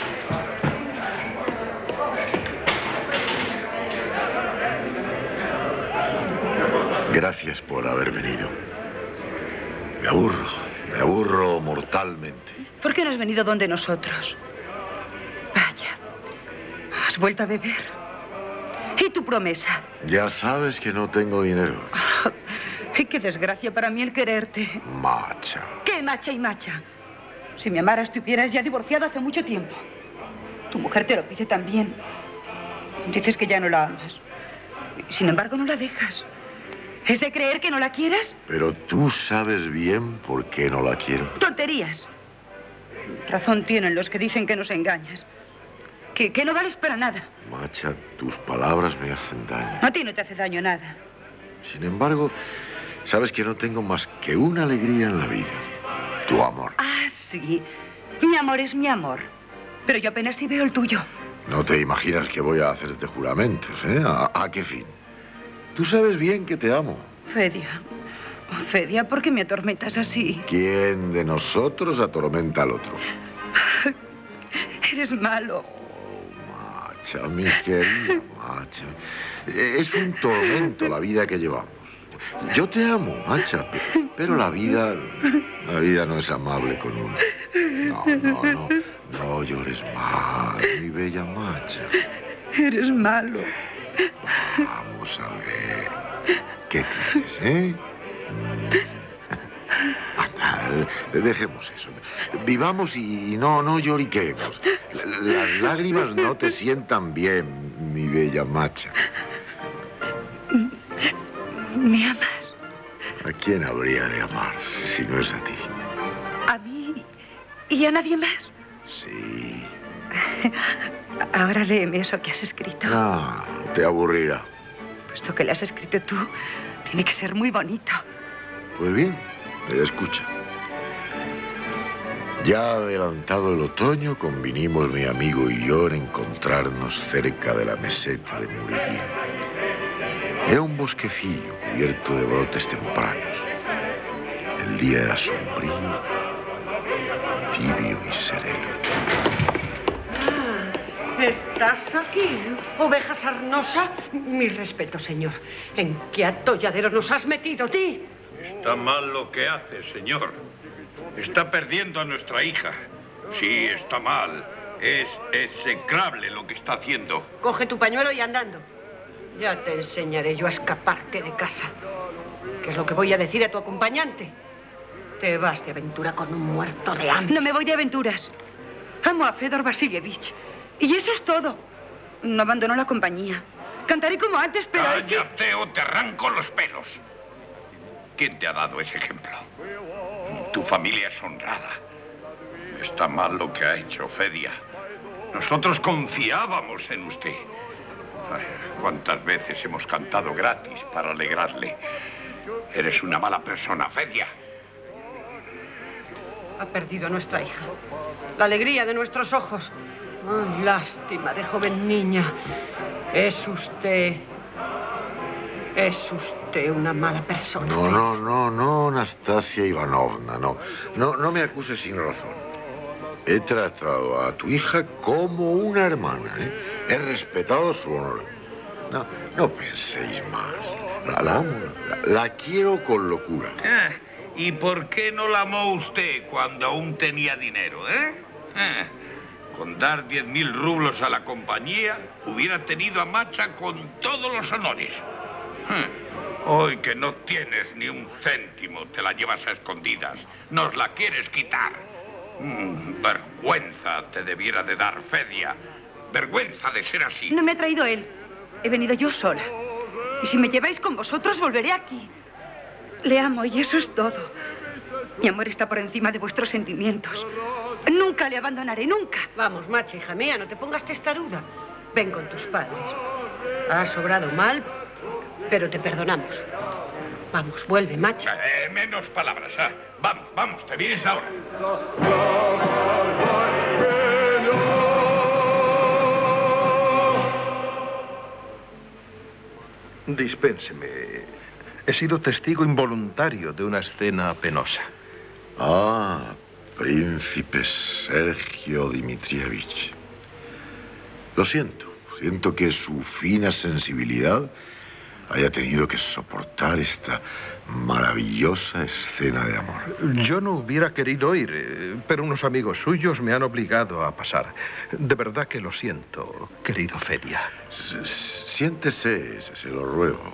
Gracias por haber venido. Me aburro, me aburro mortalmente. ¿Por qué no has venido donde nosotros? Vaya, has vuelto a beber. ¿Y tu promesa? Ya sabes que no tengo dinero. Oh, qué desgracia para mí el quererte. Macha. ¿Qué macha y macha? Si me amaras, te hubieras ya divorciado hace mucho tiempo. Tu mujer te lo pide también. Dices que ya no la amas. Sin embargo, no la dejas. ¿Es de creer que no la quieras? Pero tú sabes bien por qué no la quiero. Tonterías. Razón tienen los que dicen que nos engañas. Que, que no vales para nada. Macha, tus palabras me hacen daño. A ti no te hace daño nada. Sin embargo, sabes que no tengo más que una alegría en la vida. Tu amor. Ah, sí. Mi amor es mi amor. Pero yo apenas si veo el tuyo. No te imaginas que voy a hacerte juramentos, ¿eh? ¿A, a qué fin? Tú sabes bien que te amo. Fedia. Oh, Fedia, ¿por qué me atormentas así? ¿Quién de nosotros atormenta al otro? Eres malo. Macha, mi querida Macha. Es un tormento la vida que llevamos. Yo te amo, Macha, pero la vida, la vida no es amable con uno. No, no, no, no llores más, mi bella Macha. Eres malo. Vamos a ver. ¿Qué tienes, eh? Anda, dejemos eso. Vivamos y no, no lloriquemos. Las lágrimas no te sientan bien, mi bella Macha. ¿Me amas? ¿A quién habría de amar si no es a ti? ¿A mí y a nadie más? Sí. Ahora léeme eso que has escrito. Ah, te aburrirá. Puesto que lo has escrito tú, tiene que ser muy bonito. Pues bien, escucha. Ya adelantado el otoño, convinimos mi amigo y yo en encontrarnos cerca de la meseta de Murillín. Era un bosquecillo cubierto de brotes tempranos. El día era sombrío, tibio y sereno. Ah, ¿estás aquí, oveja sarnosa? Mi respeto, señor. ¿En qué atolladero nos has metido, ti? Está mal lo que hace, señor. Está perdiendo a nuestra hija. Sí, está mal. Es execrable lo que está haciendo. Coge tu pañuelo y andando. Ya te enseñaré yo a escaparte de casa. ¿Qué es lo que voy a decir a tu acompañante? Te vas de aventura con un muerto de hambre. No me voy de aventuras. Amo a Fedor Vasilievich. Y eso es todo. No abandono la compañía. Cantaré como antes, pero es que... Cállate o te arranco los pelos. ¿Quién te ha dado ese ejemplo? Tu familia es honrada. Está mal lo que ha hecho Fedia. Nosotros confiábamos en usted. Ay, ¿cuántas veces hemos cantado gratis para alegrarle? Eres una mala persona, Fedia. Ha perdido a nuestra hija. La alegría de nuestros ojos. Ay, lástima de joven niña. Es usted... Es usted una mala persona. No, no, no, no, Anastasia Ivanovna, no. No, no me acuses sin razón. He tratado a tu hija como una hermana, ¿eh? He respetado su honor. No, no penséis más. La, la amo, la, la quiero con locura. Ah, ¿y por qué no la amó usted cuando aún tenía dinero, eh? Ah, con dar diez mil rublos a la compañía, hubiera tenido a Macha con todos los honores. Ah, hoy que no tienes ni un céntimo, te la llevas a escondidas. Nos la quieres quitar. Mm, vergüenza te debiera de dar, Fedia. Vergüenza de ser así. No me ha traído él. He venido yo sola. Y si me lleváis con vosotros, volveré aquí. Le amo y eso es todo. Mi amor está por encima de vuestros sentimientos. Nunca le abandonaré, nunca. Vamos, Macha, hija mía, no te pongas testaruda. Ven con tus padres. Has sobrado mal, pero te perdonamos. Vamos, vuelve, Macha. Eh, menos palabras, ¿ah? Vamos, vamos, te vienes ahora. Dispénseme. He sido testigo involuntario de una escena penosa. Ah, príncipe Sergio Dmitrievich. Lo siento. Siento que su fina sensibilidad haya tenido que soportar esta maravillosa escena de amor. Yo no hubiera querido ir, pero unos amigos suyos me han obligado a pasar. De verdad que lo siento, querido Fedia. Siéntese, se lo ruego.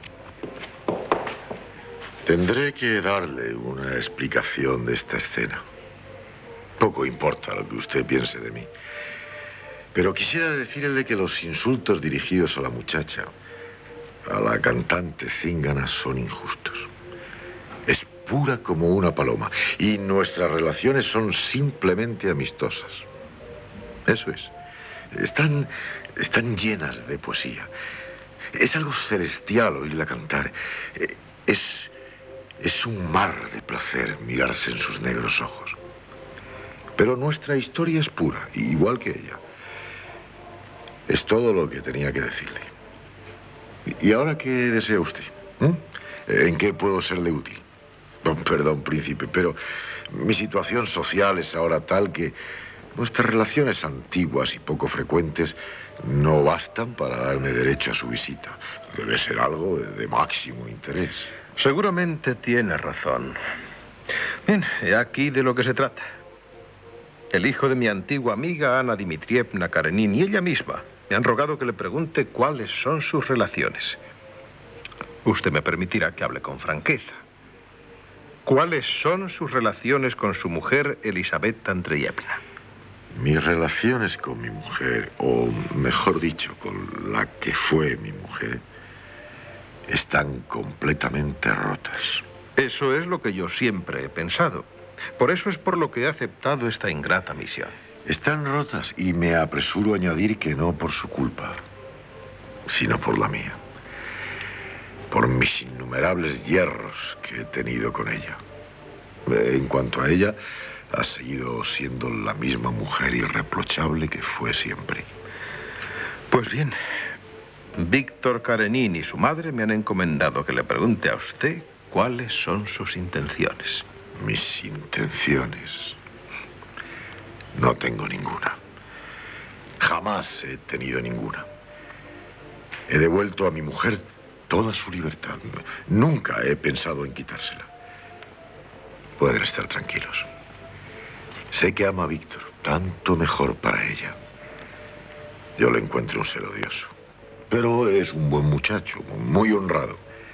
Tendré que darle una explicación de esta escena. Poco importa lo que usted piense de mí. Pero quisiera decirle que los insultos dirigidos a la muchacha, a la cantante cíngana, son injustos. Es pura como una paloma. Y nuestras relaciones son simplemente amistosas. Eso es. Están, están llenas de poesía. Es algo celestial oírla cantar. Es, es un mar de placer mirarse en sus negros ojos. Pero nuestra historia es pura, igual que ella. Es todo lo que tenía que decirle. ¿Y ahora qué desea usted? ¿Mm? ¿En qué puedo serle útil? Oh, perdón, príncipe, pero mi situación social es ahora tal que nuestras relaciones antiguas y poco frecuentes no bastan para darme derecho a su visita. Debe ser algo de, de máximo interés. Seguramente tiene razón. Bien, he aquí de lo que se trata. El hijo de mi antigua amiga Ana Dmitrievna Karenin y ella misma me han rogado que le pregunte cuáles son sus relaciones. Usted me permitirá que hable con franqueza. ¿Cuáles son sus relaciones con su mujer, Elisabetta Andreyevna? Mis relaciones con mi mujer, o mejor dicho, con la que fue mi mujer, están completamente rotas. Eso es lo que yo siempre he pensado. Por eso es por lo que he aceptado esta ingrata misión. Están rotas y me apresuro a añadir que no por su culpa, sino por la mía. Por mis innumerables hierros que he tenido con ella. En cuanto a ella, ha seguido siendo la misma mujer irreprochable que fue siempre. Pues bien, Víctor Karenin y su madre me han encomendado que le pregunte a usted cuáles son sus intenciones. Mis intenciones... No tengo ninguna. Jamás he tenido ninguna. He devuelto a mi mujer toda su libertad. Nunca he pensado en quitársela. Pueden estar tranquilos. Sé que ama a Víctor, tanto mejor para ella. Yo le encuentro un ser odioso. Pero es un buen muchacho, muy honrado.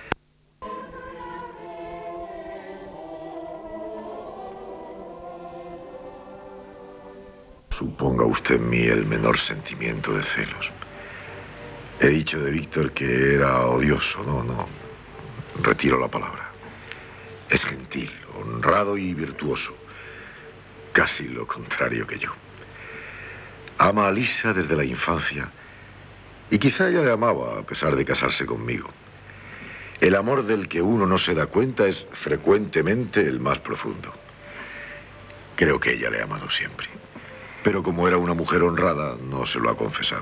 Suponga usted en mí el menor sentimiento de celos. He dicho de Víctor que era odioso. No, no. Retiro la palabra. Es gentil, honrado y virtuoso. Casi lo contrario que yo. Ama a Lisa desde la infancia. Y quizá ella le amaba a pesar de casarse conmigo. El amor del que uno no se da cuenta es frecuentemente el más profundo. Creo que ella le ha amado siempre. Pero como era una mujer honrada, no se lo ha confesado.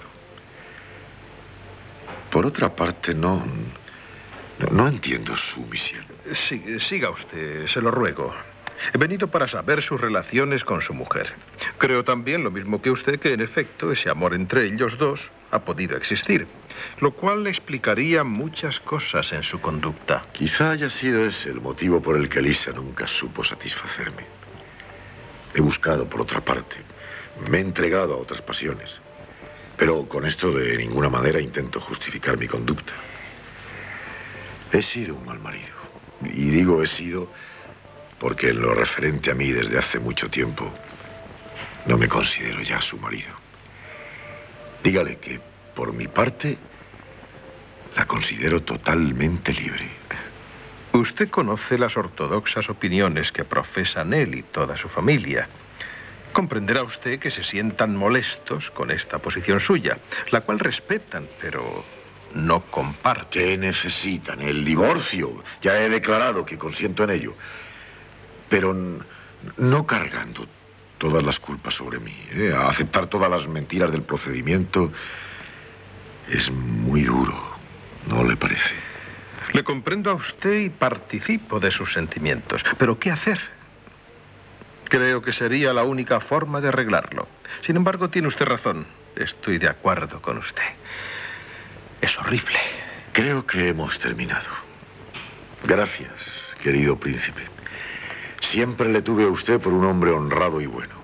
Por otra parte, no... No, no entiendo su misión. Sí, siga usted, se lo ruego. He venido para saber sus relaciones con su mujer. Creo también, lo mismo que usted, que en efecto ese amor entre ellos dos ha podido existir, lo cual explicaría muchas cosas en su conducta. Quizá haya sido ese el motivo por el que Lisa nunca supo satisfacerme. He buscado por otra parte. Me he entregado a otras pasiones. Pero con esto de ninguna manera intento justificar mi conducta. He sido un mal marido. Y digo he sido porque en lo referente a mí desde hace mucho tiempo no me considero ya su marido. Dígale que por mi parte la considero totalmente libre. Usted conoce las ortodoxas opiniones que profesan él y toda su familia. Comprenderá usted que se sientan molestos con esta posición suya, la cual respetan, pero no comparten. ¿Qué necesitan? El divorcio. Ya he declarado que consiento en ello. Pero no cargando todas las culpas sobre mí. ¿eh? Aceptar todas las mentiras del procedimiento es muy duro, ¿no le parece? Le comprendo a usted y participo de sus sentimientos. ¿Pero qué hacer? Creo que sería la única forma de arreglarlo. Sin embargo, tiene usted razón. Estoy de acuerdo con usted. Es horrible. Creo que hemos terminado. Gracias, querido príncipe. Siempre le tuve a usted por un hombre honrado y bueno.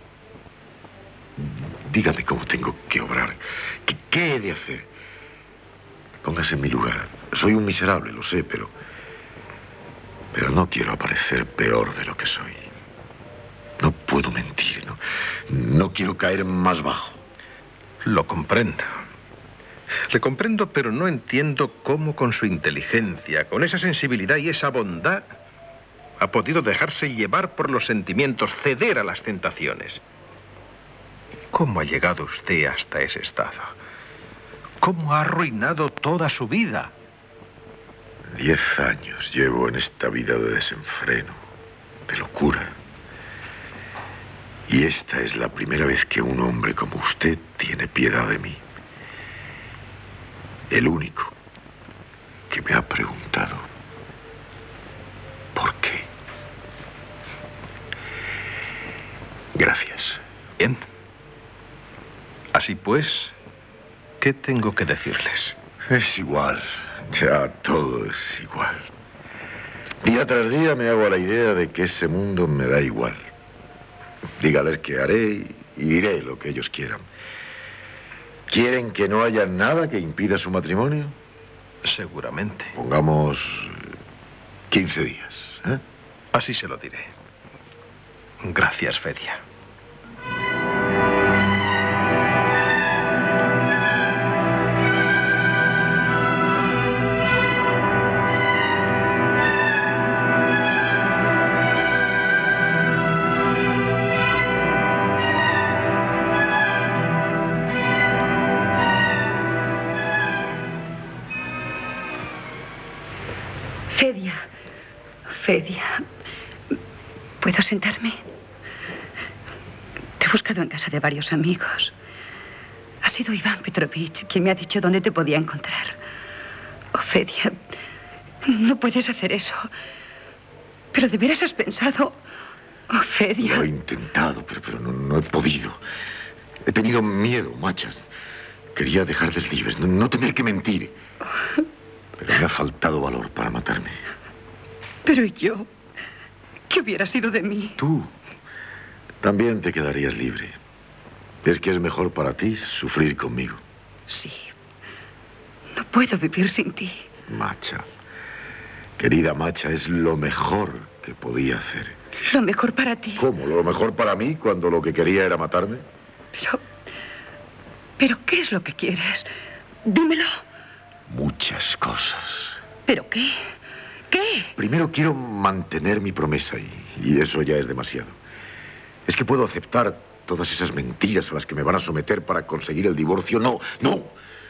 Dígame cómo tengo que obrar. ¿Qué, qué he de hacer? Póngase en mi lugar. Soy un miserable, lo sé, pero... Pero no quiero aparecer peor de lo que soy. No puedo mentir, no, no quiero caer más bajo. Lo comprendo. Le comprendo, pero no entiendo cómo con su inteligencia, con esa sensibilidad y esa bondad, ha podido dejarse llevar por los sentimientos, ceder a las tentaciones. ¿Cómo ha llegado usted hasta ese estado? ¿Cómo ha arruinado toda su vida? Diez años llevo en esta vida de desenfreno, de locura. Y esta es la primera vez que un hombre como usted tiene piedad de mí. el único que me ha preguntado por qué. Gracias. Bien. Así pues, ¿qué tengo que decirles? Es igual. Ya todo es igual. Día tras día me hago a la idea de que ese mundo me da igual. Dígales que haré y diré lo que ellos quieran. ¿Quieren que no haya nada que impida su matrimonio? Seguramente. Pongamos quince días, ¿eh? Así se lo diré. Gracias, Fedia. Fedia, Fedia, ¿puedo sentarme? Te he buscado en casa de varios amigos. Ha sido Iván Petrovich quien me ha dicho dónde te podía encontrar. Oh, Fedia, no puedes hacer eso. ¿Pero de veras has pensado? Oh, Fedia. Lo he intentado, pero, pero no, no he podido. He tenido miedo, Macha. Quería dejar deslibres, no, no tener que mentir. Pero me ha faltado valor para matarme. Pero ¿y yo? ¿Qué hubiera sido de mí? Tú también te quedarías libre. Es que es mejor para ti sufrir conmigo. Sí. No puedo vivir sin ti. Macha. Querida Macha, es lo mejor que podía hacer. Lo mejor para ti. ¿Cómo? ¿Lo mejor para mí cuando lo que quería era matarme? Pero... ¿Pero qué es lo que quieres? Dímelo. Muchas cosas. ¿Pero qué? ¿Qué? Primero quiero mantener mi promesa y, y eso ya es demasiado. Es que puedo aceptar todas esas mentiras a las que me van a someter para conseguir el divorcio. No, no.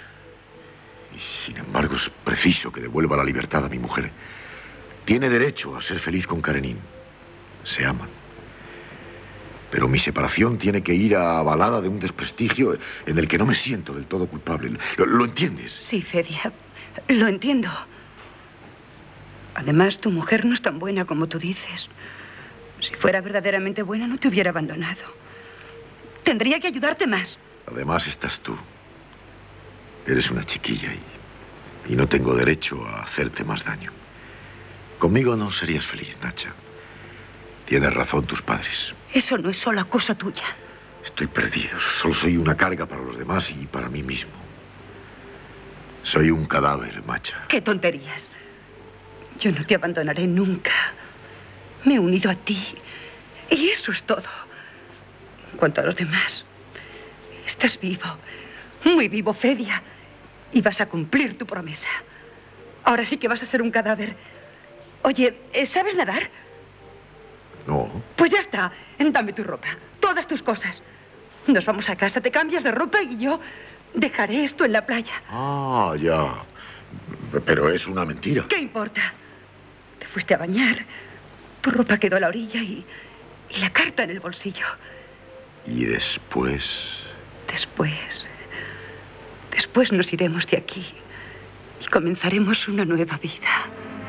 Y sin embargo es preciso que devuelva la libertad a mi mujer. Tiene derecho a ser feliz con Karenin. Se aman. Pero mi separación tiene que ir avalada de un desprestigio en el que no me siento del todo culpable. ¿Lo, lo entiendes? Sí, Fedia, lo entiendo. Además, tu mujer no es tan buena como tú dices. Si fuera verdaderamente buena, no te hubiera abandonado. Tendría que ayudarte más. Además, estás tú. Eres una chiquilla y, y no tengo derecho a hacerte más daño. Conmigo no serías feliz, Nacha. Tienes razón tus padres. Eso no es solo cosa tuya. Estoy perdido. Solo soy una carga para los demás y para mí mismo. Soy un cadáver, Macha. ¡Qué tonterías! Yo no te abandonaré nunca. Me he unido a ti. Y eso es todo. En cuanto a los demás, estás vivo. Muy vivo, Fedia. Y vas a cumplir tu promesa. Ahora sí que vas a ser un cadáver. Oye, ¿sabes nadar? No. Pues ya está. Dame tu ropa. Todas tus cosas. Nos vamos a casa, te cambias de ropa y yo dejaré esto en la playa. Ah, ya. Pero es una mentira. ¿Qué importa? Te fuiste a bañar. Tu ropa quedó a la orilla y, y la carta en el bolsillo. Y después... Después... Después nos iremos de aquí y comenzaremos una nueva vida.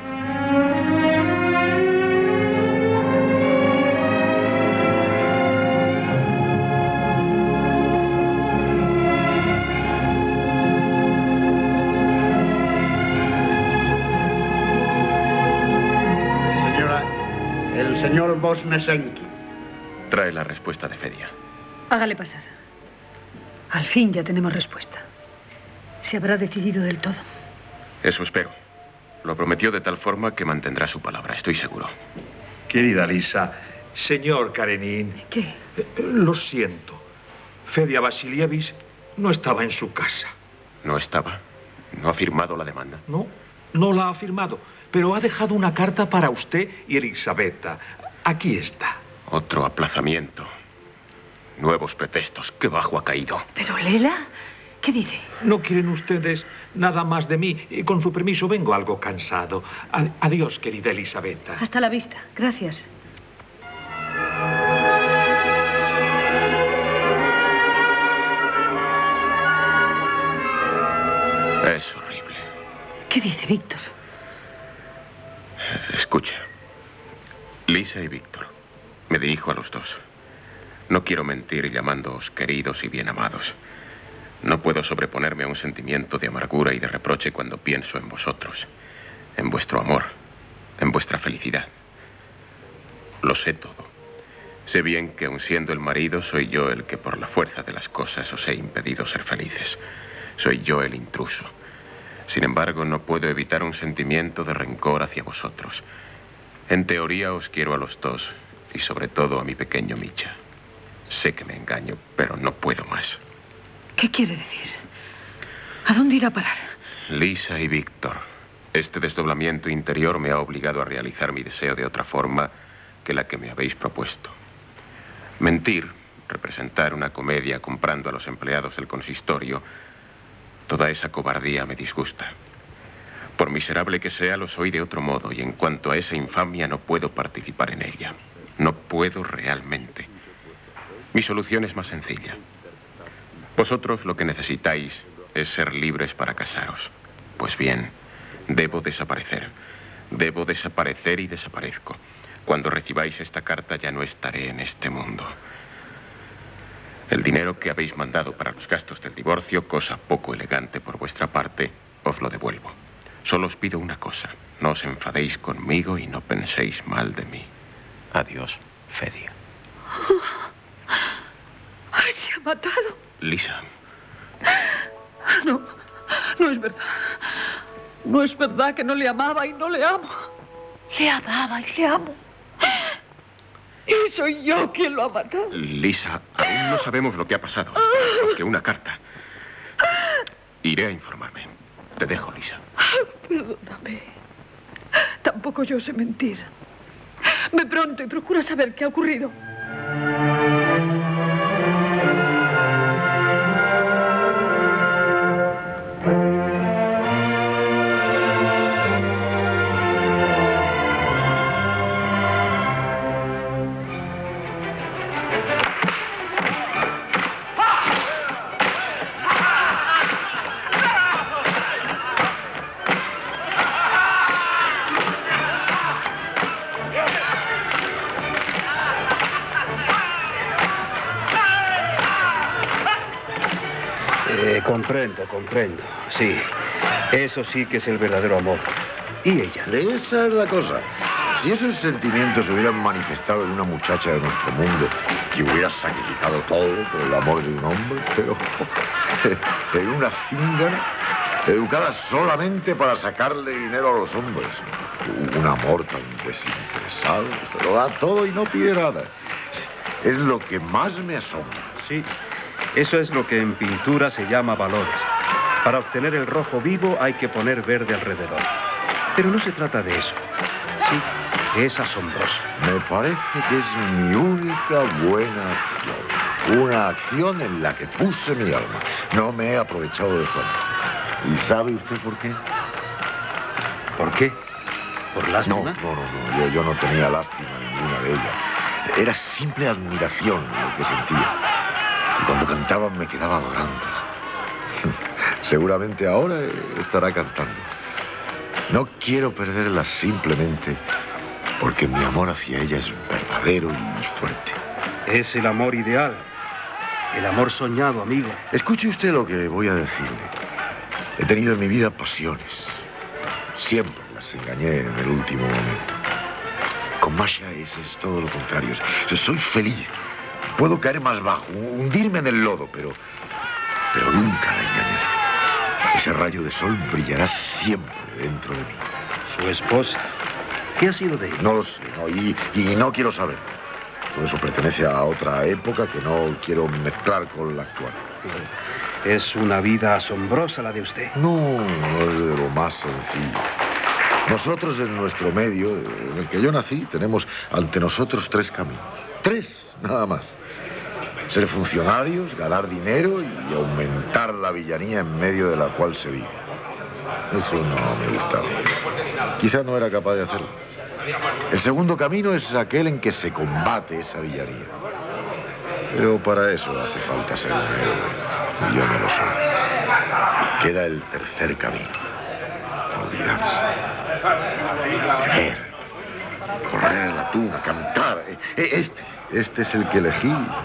Señor Voznesenski. Trae la respuesta de Fedia. Hágale pasar. Al fin ya tenemos respuesta. Se habrá decidido del todo. Eso espero. Lo prometió de tal forma que mantendrá su palabra, estoy seguro. Querida Lisa, señor Karenin. ¿Qué? Lo siento. Fedia Vasilievich no estaba en su casa. ¿No estaba? ¿No ha firmado la demanda? No, no la ha firmado. Pero ha dejado una carta para usted y Elisabetta. Aquí está. Otro aplazamiento. Nuevos pretextos. Qué bajo ha caído. ¿Pero Lela? ¿Qué dice? No quieren ustedes nada más de mí. Y con su permiso vengo algo cansado. Ad- adiós, querida Elisabetta. Hasta la vista. Gracias. Es horrible. ¿Qué dice Víctor? Escucha. Lisa y Víctor. Me dirijo a los dos. No quiero mentir llamándoos queridos y bien amados. No puedo sobreponerme a un sentimiento de amargura y de reproche cuando pienso en vosotros, en vuestro amor, en vuestra felicidad. Lo sé todo. Sé bien que, aun siendo el marido, soy yo el que por la fuerza de las cosas os he impedido ser felices. Soy yo el intruso. Sin embargo, no puedo evitar un sentimiento de rencor hacia vosotros. En teoría os quiero a los dos, y sobre todo a mi pequeño Micha. Sé que me engaño, pero no puedo más. ¿Qué quiere decir? ¿A dónde irá a parar? Lisa y Víctor, este desdoblamiento interior me ha obligado a realizar mi deseo de otra forma que la que me habéis propuesto. Mentir, representar una comedia comprando a los empleados del consistorio, toda esa cobardía me disgusta. Por miserable que sea, lo soy de otro modo, y en cuanto a esa infamia no puedo participar en ella. No puedo realmente. Mi solución es más sencilla. Vosotros lo que necesitáis es ser libres para casaros. Pues bien, debo desaparecer. Debo desaparecer y desaparezco. Cuando recibáis esta carta ya no estaré en este mundo. El dinero que habéis mandado para los gastos del divorcio, cosa poco elegante por vuestra parte, os lo devuelvo. Solo os pido una cosa. No os enfadéis conmigo y no penséis mal de mí. Adiós, Fedia. ¡Ay, se ha matado! Lisa. No, no es verdad. No es verdad que no le amaba y no le amo. Le amaba y le amo. Y soy yo quien lo ha matado. Lisa, aún no sabemos lo que ha pasado. Esperamos que una carta. Iré a informarme. Te dejo, Lisa. Perdóname. Tampoco yo sé mentir. Ve pronto y procura saber qué ha ocurrido. Comprendo, comprendo. Sí, eso sí que es el verdadero amor. ¿Y ella? Esa es la cosa. Si esos sentimientos se hubieran manifestado en una muchacha de nuestro mundo que hubiera sacrificado todo por el amor de un hombre, pero en una zíngara educada solamente para sacarle dinero a los hombres. Un amor tan desinteresado, pero da todo y no pide nada. Es lo que más me asombra. Sí. Eso es lo que en pintura se llama valores. Para obtener el rojo vivo hay que poner verde alrededor. Pero no se trata de eso. Sí, es asombroso. Me parece que es mi única buena acción. Una acción en la que puse mi alma. No me he aprovechado de su amor. ¿Y sabe usted por qué? ¿Por qué? ¿Por lástima? No, no, no, no. Yo, yo no tenía lástima ninguna de ella. Era simple admiración lo que sentía. Y cuando cantaban me quedaba adorando. Seguramente ahora estará cantando. No quiero perderla simplemente porque mi amor hacia ella es verdadero y fuerte. Es el amor ideal. El amor soñado, amigo. Escuche usted lo que voy a decirle. He tenido en mi vida pasiones. Siempre las engañé en el último momento. Con Masha es, es todo lo contrario. Soy feliz. Puedo caer más bajo, hundirme en el lodo, pero, pero nunca la engañaré. Ese rayo de sol brillará siempre dentro de mí. ¿Su esposa? ¿Qué ha sido de ella? No lo sé, no, y, y no quiero saber. Todo eso pertenece a otra época que no quiero mezclar con la actual. Es una vida asombrosa la de usted. No, no es de lo más sencillo. Nosotros en nuestro medio, en el que yo nací, tenemos ante nosotros tres caminos. Tres, nada más. Ser funcionarios, ganar dinero y aumentar la villanía en medio de la cual se vive. Eso no me gustaba. Quizá no era capaz de hacerlo. El segundo camino es aquel en que se combate esa villanía. Pero para eso hace falta ser un héroe. Y yo no lo soy. Queda el tercer camino. Olvidarse. Beber. Correr a la tumba, cantar. Este, este es el que elegí.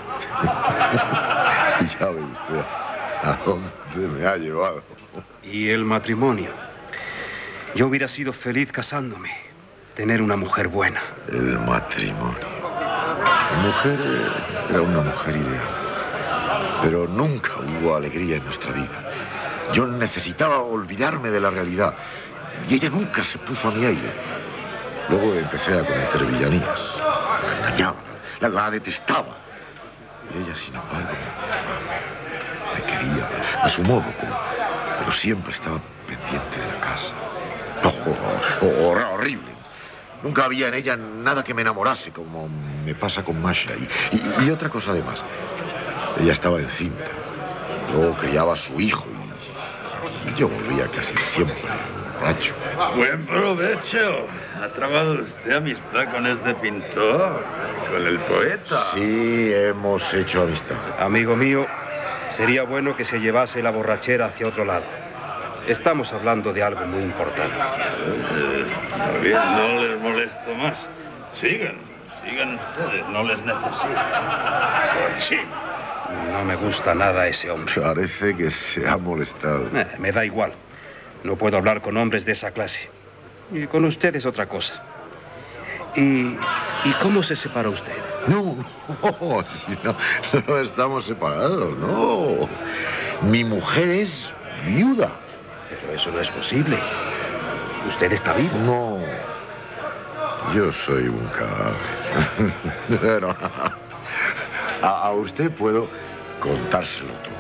Y ya ve usted a dónde me ha llevado. Y el matrimonio. Yo hubiera sido feliz casándome. Tener una mujer buena. El matrimonio. Mi mujer era una mujer ideal. Pero nunca hubo alegría en nuestra vida. Yo necesitaba olvidarme de la realidad. Y ella nunca se puso a mi aire. Luego empecé a cometer villanías. La engañaba, la, la detestaba. Y ella, sin embargo, me quería a su modo, pero, pero siempre estaba pendiente de la casa. Oh, oh, oh, horrible. Nunca había en ella nada que me enamorase, como me pasa con Masha. Y, y, y otra cosa además. Ella estaba encinta. Luego criaba a su hijo y, y yo volvía casi siempre borracho. Buen provecho. ¿Ha trabado usted amistad con este pintor? ¿Con el poeta? Sí, hemos hecho amistad. Amigo mío, sería bueno que se llevase la borrachera hacia otro lado. Estamos hablando de algo muy importante. Está bien, no les molesto más. Sigan, sigan ustedes, no les necesito. Pues sí. No me gusta nada ese hombre. Parece que se ha molestado. Eh, me da igual. No puedo hablar con hombres de esa clase. Y con usted es otra cosa. ¿Y, ¿y cómo se separó usted? No, no, si no, no estamos separados, no. Mi mujer es viuda. Pero eso no es posible. Usted está vivo. No. Yo soy un cadáver. Pero a, a usted puedo contárselo todo.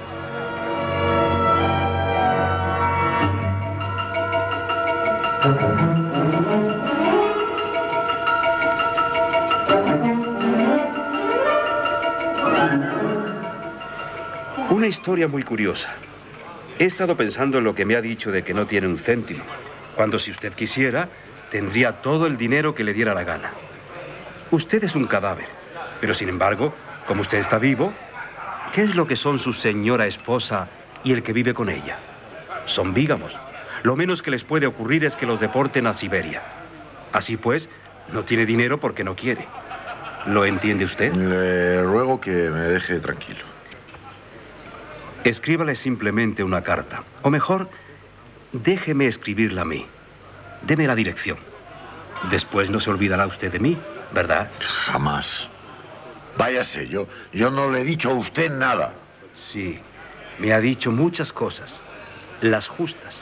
Una historia muy curiosa. He estado pensando en lo que me ha dicho de que no tiene un céntimo, cuando si usted quisiera, tendría todo el dinero que le diera la gana. Usted es un cadáver, pero sin embargo, como usted está vivo, ¿qué es lo que son su señora esposa y el que vive con ella? Son bígamos. Lo menos que les puede ocurrir es que los deporten a Siberia. Así pues, no tiene dinero porque no quiere. ¿Lo entiende usted? Le ruego que me deje tranquilo. Escríbale simplemente una carta. O mejor, déjeme escribirla a mí. Deme la dirección. Después no se olvidará usted de mí, ¿verdad? Jamás. Váyase, yo, yo no le he dicho a usted nada. Sí, me ha dicho muchas cosas. Las justas.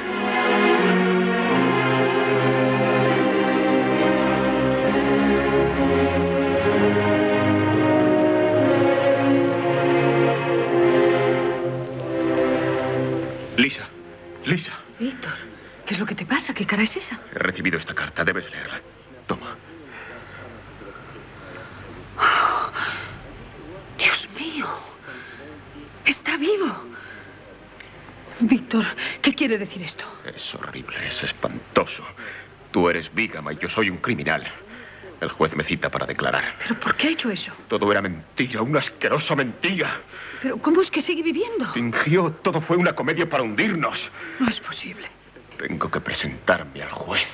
Lisa, Lisa. Víctor, ¿qué es lo que te pasa? ¿Qué cara es esa? He recibido esta carta, debes leerla. Toma. Oh, Dios mío. Está vivo. Víctor, ¿qué quiere decir esto? Es horrible, es espantoso. Tú eres bígama y yo soy un criminal. El juez me cita para declarar. ¿Pero por qué ha hecho eso? Todo era mentira, una asquerosa mentira. ¿Pero cómo es que sigue viviendo? Fingió, todo fue una comedia para hundirnos. No es posible. Tengo que presentarme al juez.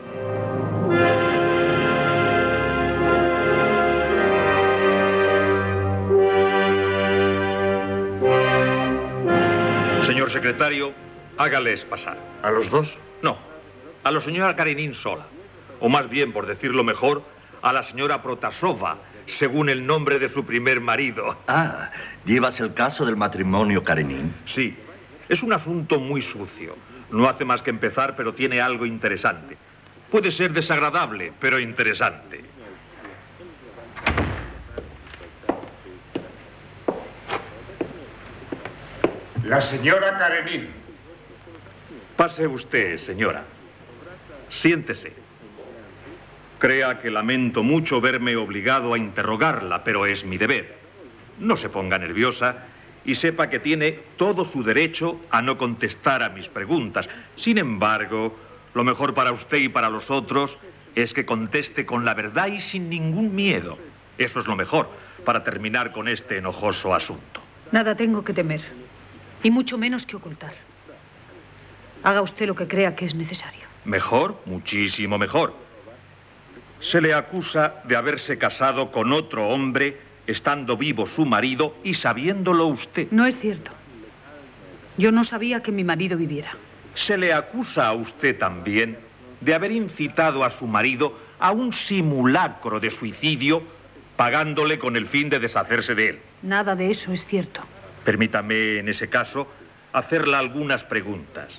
Señor secretario, hágales pasar. ¿A los dos? No, a la señora Karenin sola. O más bien, por decirlo mejor, a la señora Protasova, según el nombre de su primer marido. Ah, ¿llevas el caso del matrimonio Karenin? Sí, es un asunto muy sucio. No hace más que empezar, pero tiene algo interesante. Puede ser desagradable, pero interesante. La señora Karenin. Pase usted, señora. Siéntese. Crea que lamento mucho verme obligado a interrogarla, pero es mi deber. No se ponga nerviosa y sepa que tiene todo su derecho a no contestar a mis preguntas. Sin embargo, lo mejor para usted y para los otros es que conteste con la verdad y sin ningún miedo. Eso es lo mejor para terminar con este enojoso asunto. Nada tengo que temer. Y mucho menos que ocultar. Haga usted lo que crea que es necesario. Mejor, muchísimo mejor. Se le acusa de haberse casado con otro hombre, estando vivo su marido y sabiéndolo usted. No es cierto. Yo no sabía que mi marido viviera. Se le acusa a usted también de haber incitado a su marido a un simulacro de suicidio, pagándole con el fin de deshacerse de él. Nada de eso es cierto. Permítame, en ese caso, hacerle algunas preguntas.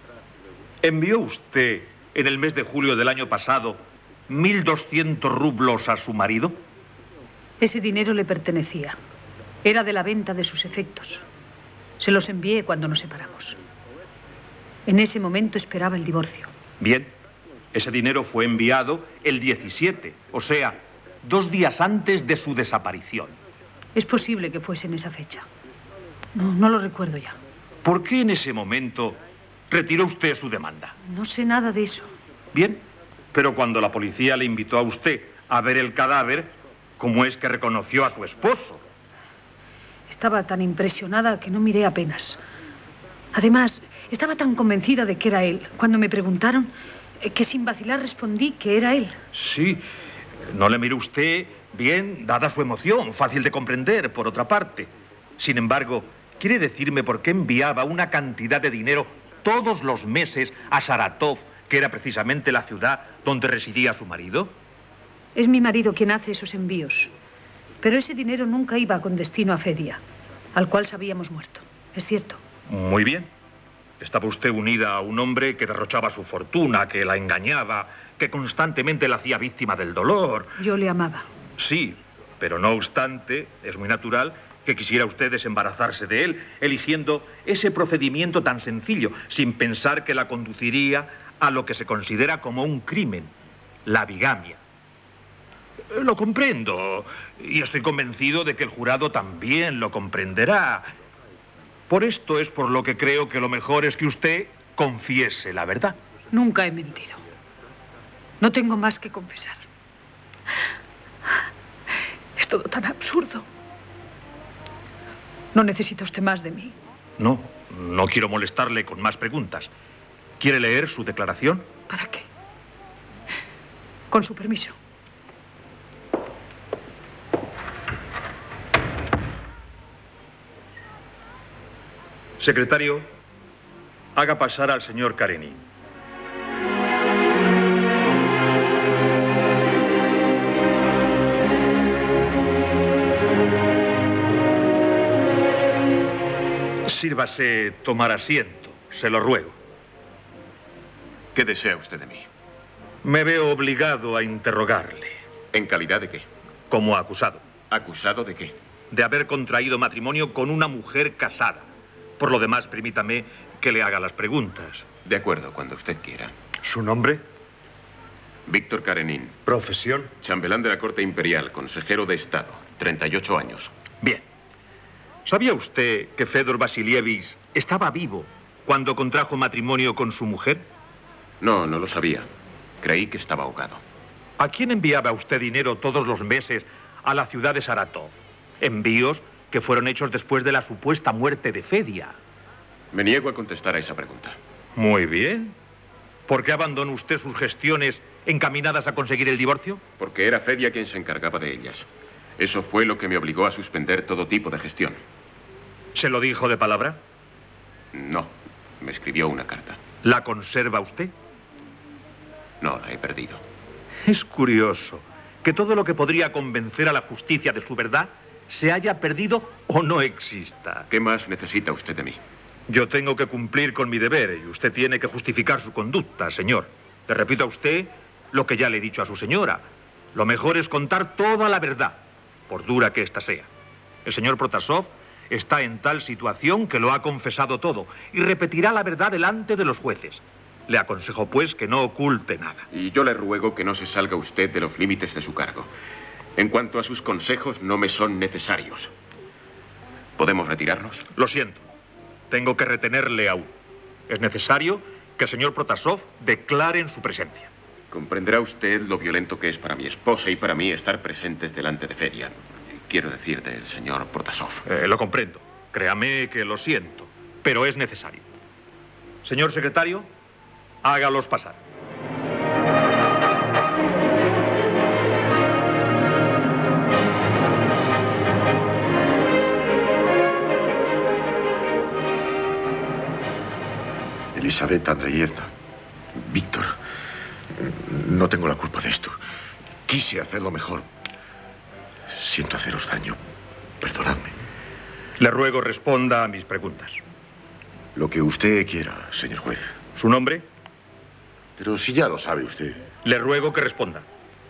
¿Envió usted, en el mes de julio del año pasado, mil doscientos rublos a su marido? Ese dinero le pertenecía. Era de la venta de sus efectos. Se los envié cuando nos separamos. En ese momento esperaba el divorcio. Bien, ese dinero fue enviado el diecisiete, o sea, dos días antes de su desaparición. Es posible que fuese en esa fecha. No, no lo recuerdo ya. ¿Por qué en ese momento retiró usted su demanda? No sé nada de eso. Bien, pero cuando la policía le invitó a usted a ver el cadáver, ¿cómo es que reconoció a su esposo? Estaba tan impresionada que no miré apenas. Además, estaba tan convencida de que era él. Cuando me preguntaron, que sin vacilar respondí que era él. Sí, no le miró usted bien, dada su emoción, fácil de comprender, por otra parte. Sin embargo, ¿quiere decirme por qué enviaba una cantidad de dinero todos los meses a Saratov, que era precisamente la ciudad donde residía su marido? Es mi marido quien hace esos envíos. Pero ese dinero nunca iba con destino a Fedia, al cual sabíamos muerto. Es cierto. Muy bien. Estaba usted unida a un hombre que derrochaba su fortuna, que la engañaba, que constantemente la hacía víctima del dolor. Yo le amaba. Sí, pero no obstante, es muy natural que quisiera usted desembarazarse de él, eligiendo ese procedimiento tan sencillo, sin pensar que la conduciría a lo que se considera como un crimen, la bigamia. Lo comprendo, y estoy convencido de que el jurado también lo comprenderá. Por esto es por lo que creo que lo mejor es que usted confiese la verdad. Nunca he mentido. No tengo más que confesar. Es todo tan absurdo. No necesita usted más de mí. No, no quiero molestarle con más preguntas. ¿Quiere leer su declaración? ¿Para qué? Con su permiso. Secretario, haga pasar al señor Karenin. Sírvase tomar asiento, se lo ruego. ¿Qué desea usted de mí? Me veo obligado a interrogarle. ¿En calidad de qué? Como acusado. ¿Acusado de qué? De haber contraído matrimonio con una mujer casada. Por lo demás, permítame que le haga las preguntas. De acuerdo, cuando usted quiera. ¿Su nombre? Víctor Karenin. ¿Profesión? Chambelán de la Corte Imperial, consejero de Estado, treinta y ocho años. Bien. ¿Sabía usted que Fedor Vasilievich estaba vivo cuando contrajo matrimonio con su mujer? No, no lo sabía. Creí que estaba ahogado. ¿A quién enviaba usted dinero todos los meses a la ciudad de Saratov? Envíos que fueron hechos después de la supuesta muerte de Fedia. Me niego a contestar a esa pregunta. Muy bien. ¿Por qué abandonó usted sus gestiones encaminadas a conseguir el divorcio? Porque era Fedia quien se encargaba de ellas. Eso fue lo que me obligó a suspender todo tipo de gestión. ¿Se lo dijo de palabra? No, me escribió una carta. ¿La conserva usted? No, la he perdido. Es curioso que todo lo que podría convencer a la justicia de su verdad se haya perdido o no exista. ¿Qué más necesita usted de mí? Yo tengo que cumplir con mi deber y usted tiene que justificar su conducta, señor. Le repito a usted lo que ya le he dicho a su señora. Lo mejor es contar toda la verdad, por dura que ésta sea. El señor Protasov está en tal situación que lo ha confesado todo y repetirá la verdad delante de los jueces. Le aconsejo, pues, que no oculte nada. Y yo le ruego que no se salga usted de los límites de su cargo. En cuanto a sus consejos, no me son necesarios. ¿Podemos retirarnos? Lo siento. Tengo que retenerle aún. Es necesario que el señor Protasov declare en su presencia. Comprenderá usted lo violento que es para mi esposa y para mí estar presentes delante de Fedia. Quiero decir, del señor Protasov. Eh, lo comprendo. Créame que lo siento. pero es necesario. Señor secretario, hágalos pasar. Elisabetta Andreyevna, Víctor, no tengo la culpa de esto. Quise hacerlo mejor. Siento haceros daño. Perdonadme. Le ruego responda a mis preguntas. Lo que usted quiera, señor juez. ¿Su nombre? Pero si ya lo sabe usted. Le ruego que responda.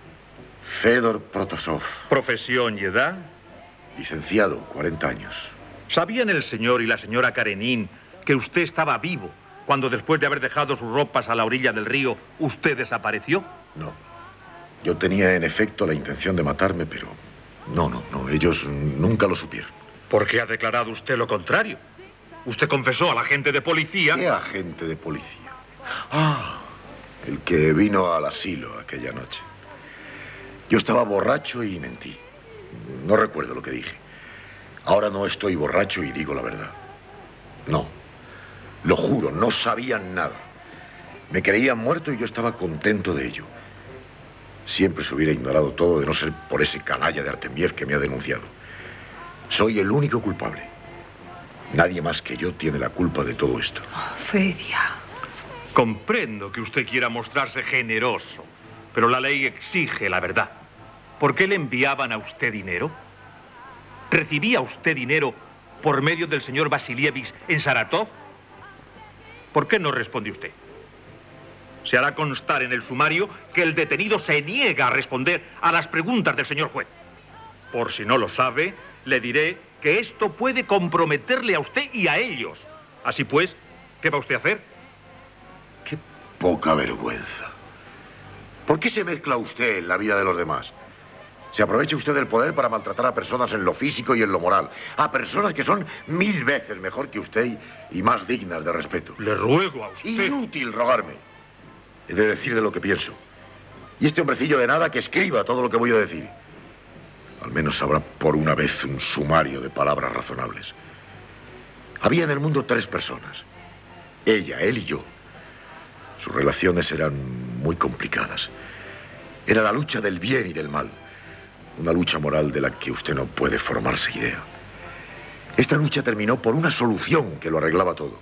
Fedor Protasov. Profesión y edad. Licenciado, cuarenta años. ¿Sabían el señor y la señora Karenin que usted estaba vivo cuando después de haber dejado sus ropas a la orilla del río, usted desapareció? No. Yo tenía en efecto la intención de matarme, pero no, no, no. Ellos nunca lo supieron. ¿Por qué ha declarado usted lo contrario? Usted confesó al agente de policía... ¿Qué agente de policía? Ah, el que vino al asilo aquella noche. Yo estaba borracho y mentí. No recuerdo lo que dije. Ahora no estoy borracho y digo la verdad. No. Lo juro, no sabían nada. Me creían muerto y yo estaba contento de ello. Siempre se hubiera ignorado todo de no ser por ese canalla de Artemiev que me ha denunciado. Soy el único culpable. Nadie más que yo tiene la culpa de todo esto. Oh, Fedia. Comprendo que usted quiera mostrarse generoso, pero la ley exige la verdad. ¿Por qué le enviaban a usted dinero? ¿Recibía usted dinero por medio del señor Vasilievich en Saratov? ¿Por qué no responde usted? Se hará constar en el sumario que el detenido se niega a responder a las preguntas del señor juez. Por si no lo sabe, le diré que esto puede comprometerle a usted y a ellos. Así pues, ¿qué va usted a hacer? Qué poca vergüenza. ¿Por qué se mezcla usted en la vida de los demás? Se aprovecha usted del poder para maltratar a personas en lo físico y en lo moral. A personas que son mil veces mejor que usted y más dignas de respeto. Le ruego a usted... Inútil rogarme. He de decir de lo que pienso. Y este hombrecillo de nada que escriba todo lo que voy a decir. Al menos habrá por una vez un sumario de palabras razonables. Había en el mundo tres personas. Ella, él y yo. Sus relaciones eran muy complicadas. Era la lucha del bien y del mal. Una lucha moral de la que usted no puede formarse idea. Esta lucha terminó por una solución que lo arreglaba todo.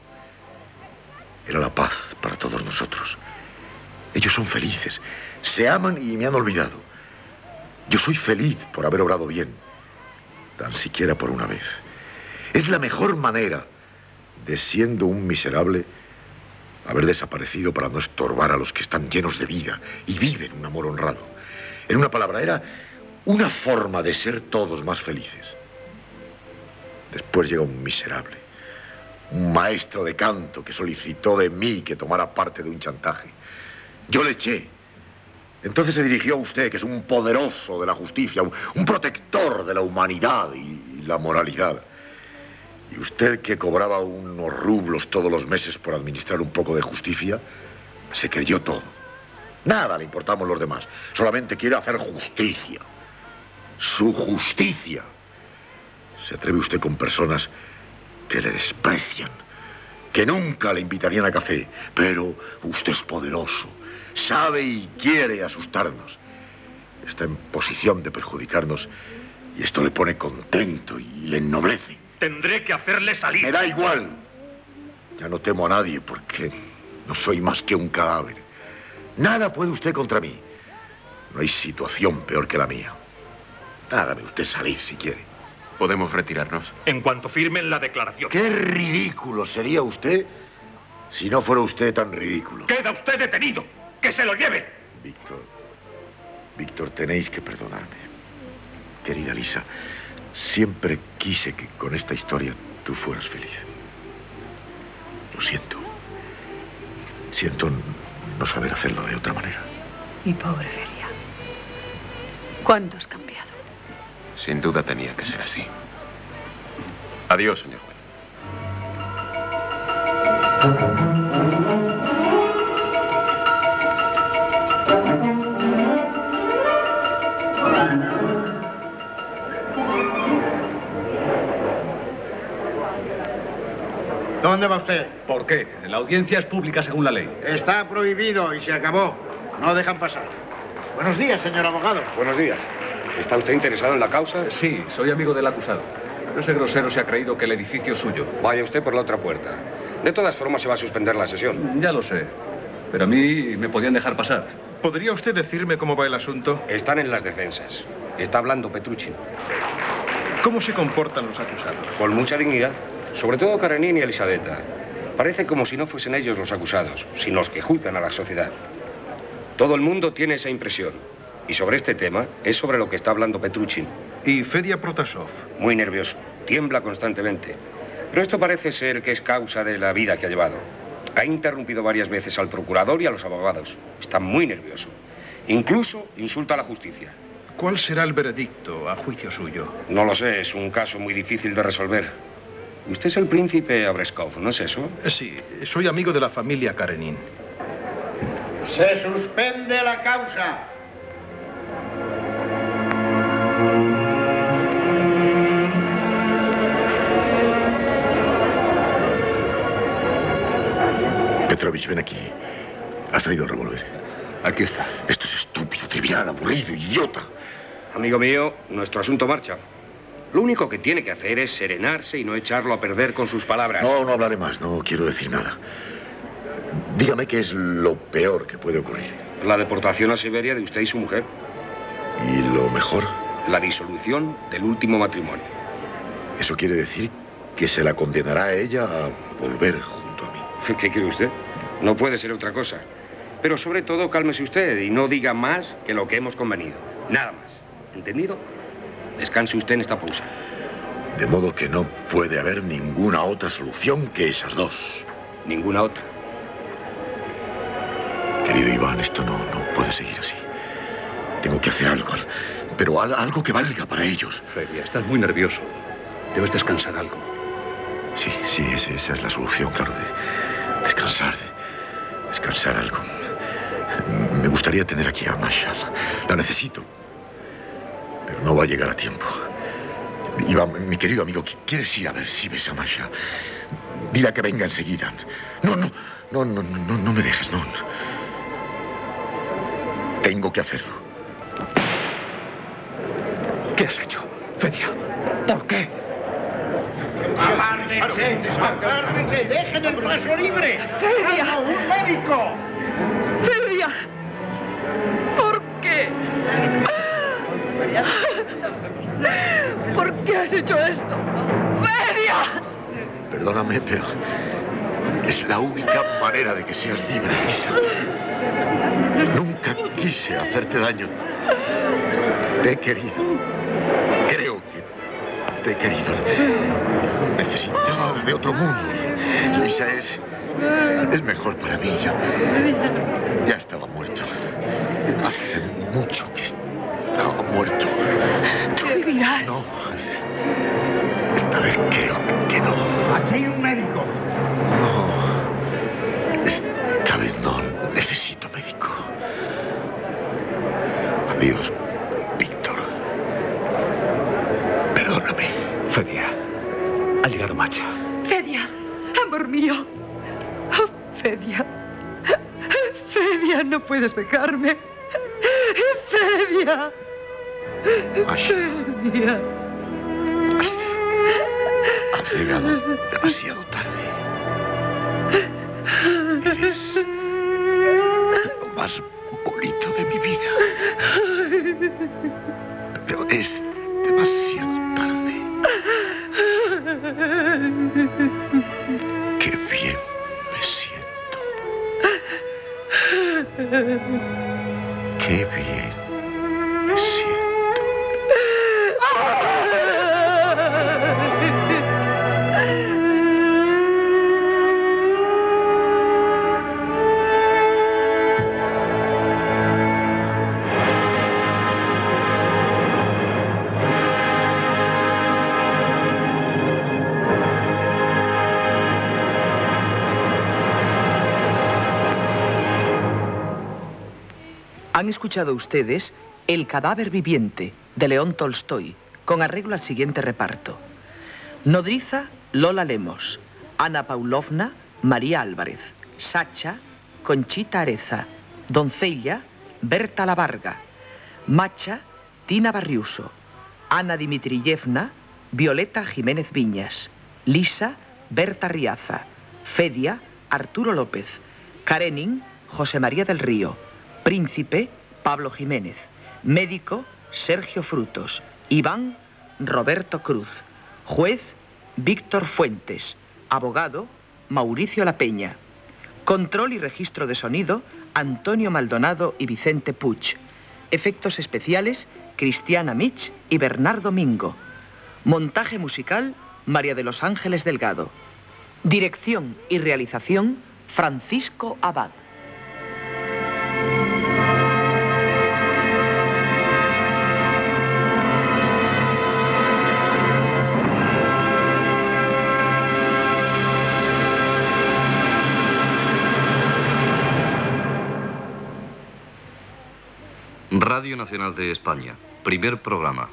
Era la paz para todos nosotros. Ellos son felices, se aman y me han olvidado. Yo soy feliz por haber obrado bien, tan siquiera por una vez. Es la mejor manera de, siendo un miserable, haber desaparecido para no estorbar a los que están llenos de vida y viven un amor honrado. En una palabra, era una forma de ser todos más felices. Después llega un miserable, un maestro de canto que solicitó de mí que tomara parte de un chantaje. Yo le eché. Entonces se dirigió a usted, que es un poderoso de la justicia, un, un protector de la humanidad y, y la moralidad. Y usted, que cobraba unos rublos todos los meses por administrar un poco de justicia, se creyó todo. Nada le importamos los demás. Solamente quiere hacer justicia. Su justicia. Se atreve usted con personas que le desprecian, que nunca le invitarían a café. Pero usted es poderoso. Sabe y quiere asustarnos. Está en posición de perjudicarnos y esto le pone contento y le ennoblece. Tendré que hacerle salir. Me da igual. Ya no temo a nadie porque no soy más que un cadáver. Nada puede usted contra mí. No hay situación peor que la mía. Hágame usted salir si quiere. ¿Podemos retirarnos? En cuanto firmen la declaración. Qué ridículo sería usted si no fuera usted tan ridículo. ¡Queda usted detenido! ¡Que se lo lleve! Víctor, Víctor, tenéis que perdonarme. Querida Lisa, siempre quise que con esta historia tú fueras feliz. Lo siento. Siento no saber hacerlo de otra manera. Mi pobre Feria. ¿Cuánto has cambiado? Sin duda tenía que ser así. Adiós, señor juez. ¿Dónde va usted? ¿Por qué? La audiencia es pública según la ley. Está prohibido y se acabó. No dejan pasar. Buenos días, señor abogado. Buenos días. ¿Está usted interesado en la causa? Sí, soy amigo del acusado. Pero ese grosero se ha creído que el edificio es suyo. Vaya usted por la otra puerta. De todas formas, se va a suspender la sesión. Ya lo sé. Pero a mí me podían dejar pasar. ¿Podría usted decirme cómo va el asunto? Están en las defensas. Está hablando Petrucci. ¿Cómo se comportan los acusados? Con mucha dignidad. Sobre todo Karenin y Elisabetta. Parece como si no fuesen ellos los acusados, sino los que juzgan a la sociedad. Todo el mundo tiene esa impresión. Y sobre este tema es sobre lo que está hablando Petrucci. ¿Y Fedia Protasov? Muy nervioso. Tiembla constantemente. Pero esto parece ser que es causa de la vida que ha llevado. Ha interrumpido varias veces al procurador y a los abogados. Está muy nervioso. Incluso insulta a la justicia. ¿Cuál será el veredicto a juicio suyo? No lo sé. Es un caso muy difícil de resolver. Usted es el príncipe Abreskov, ¿no es eso? Sí. Soy amigo de la familia Karenin. Se suspende la causa. Petrovich, ven aquí. ¿Has traído el revólver? Aquí está. Esto es estúpido, trivial, aburrido, idiota. Amigo mío, nuestro asunto marcha. Lo único que tiene que hacer es serenarse y no echarlo a perder con sus palabras. No, no hablaré más. No quiero decir nada. Dígame qué es lo peor que puede ocurrir. La deportación a Siberia de usted y su mujer. ¿Y lo mejor? La disolución del último matrimonio. ¿Eso quiere decir que se la condenará a ella a volver junto a mí? ¿Qué quiere usted? No puede ser otra cosa. Pero sobre todo, cálmese usted y no diga más que lo que hemos convenido. Nada más. ¿Entendido? Descanse usted en esta pausa. De modo que no puede haber ninguna otra solución que esas dos. Ninguna otra. Querido Iván, esto no, no puede seguir así. Tengo que hacer algo, pero al, algo que valga para ellos. Fedia, estás muy nervioso. Debes descansar algo. Sí, sí, esa, esa es la solución, claro, de descansar, de descansar algo. Me gustaría tener aquí a Masha. La necesito. Pero no va a llegar a tiempo. Iván, mi querido amigo, ¿quieres ir a ver si ves a Masha? Dile que venga enseguida. No, no, no, no, no, no me dejes, no. Tengo que hacerlo. ¿Qué has hecho, Fedia? ¿Por qué? ¡Apártense! ¡Apártense! ¡Dejen el paso libre! ¡Fedia! ¡Un médico! ¡Fedia! ¿Por qué? ¿Por qué has hecho esto? ¡Fedia! Perdóname, pero es la única manera de que seas libre, Lisa. Nunca quise hacerte daño. Te he querido. Creo que te he querido. Necesitaba de otro mundo. Lisa es... es mejor para mí. Yo ya estaba muerto. Hace mucho que estaba muerto. ¿Tú vivirás? No. Esta vez creo que no. Aquí hay un médico. No. Esta vez no necesito médico. Adiós, Víctor. Perdóname. Fedia, ha llegado Masha. Fedia, amor mío. Oh, Fedia. Fedia, no puedes dejarme. Fedia. Masha. Fedia. Has llegado demasiado tarde. Eres lo más bonito de mi vida. Pero es demasiado tarde. Qué bien me siento. Qué bien me siento. Han escuchado ustedes El cadáver viviente, de León Tolstoy, con arreglo al siguiente reparto. Nodriza, Lola Lemos. Ana Paulovna, María Álvarez. Sacha, Conchita Areza. Doncella, Berta Lavarga. Macha, Tina Barriuso. Ana Dimitriyevna, Violeta Jiménez Viñas. Lisa, Berta Riaza. Fedia, Arturo López. Karenin, José María del Río. Príncipe, Pablo Jiménez. Médico, Sergio Frutos. Iván, Roberto Cruz. Juez, Víctor Fuentes. Abogado, Mauricio La Peña. Control y registro de sonido, Antonio Maldonado y Vicente Puig. Efectos especiales, Cristiana Mich y Bernardo Mingo. Montaje musical, María de los Ángeles Delgado. Dirección y realización, Francisco Abad. Radio Nacional de España, primer programa.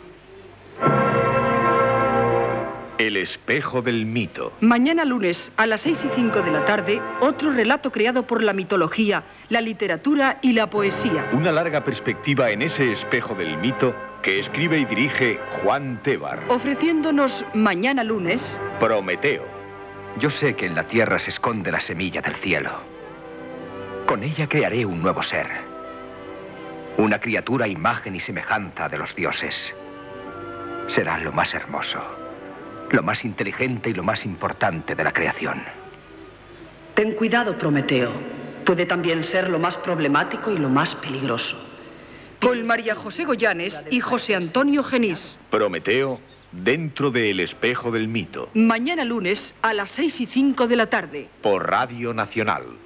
El espejo del mito. Mañana lunes a las seis y cinco de la tarde, otro relato creado por la mitología, la literatura y la poesía. Una larga perspectiva en ese espejo del mito que escribe y dirige Juan Tebar. Ofreciéndonos mañana lunes... Prometeo. Yo sé que en la tierra se esconde la semilla del cielo. Con ella crearé un nuevo ser. Una criatura a imagen y semejanza de los dioses. Será lo más hermoso, lo más inteligente y lo más importante de la creación. Ten cuidado, Prometeo. Puede también ser lo más problemático y lo más peligroso. Con María José Goyanes y José Antonio Genís. Prometeo, dentro de El espejo del mito. Mañana lunes a las seis y cinco de la tarde. Por Radio Nacional.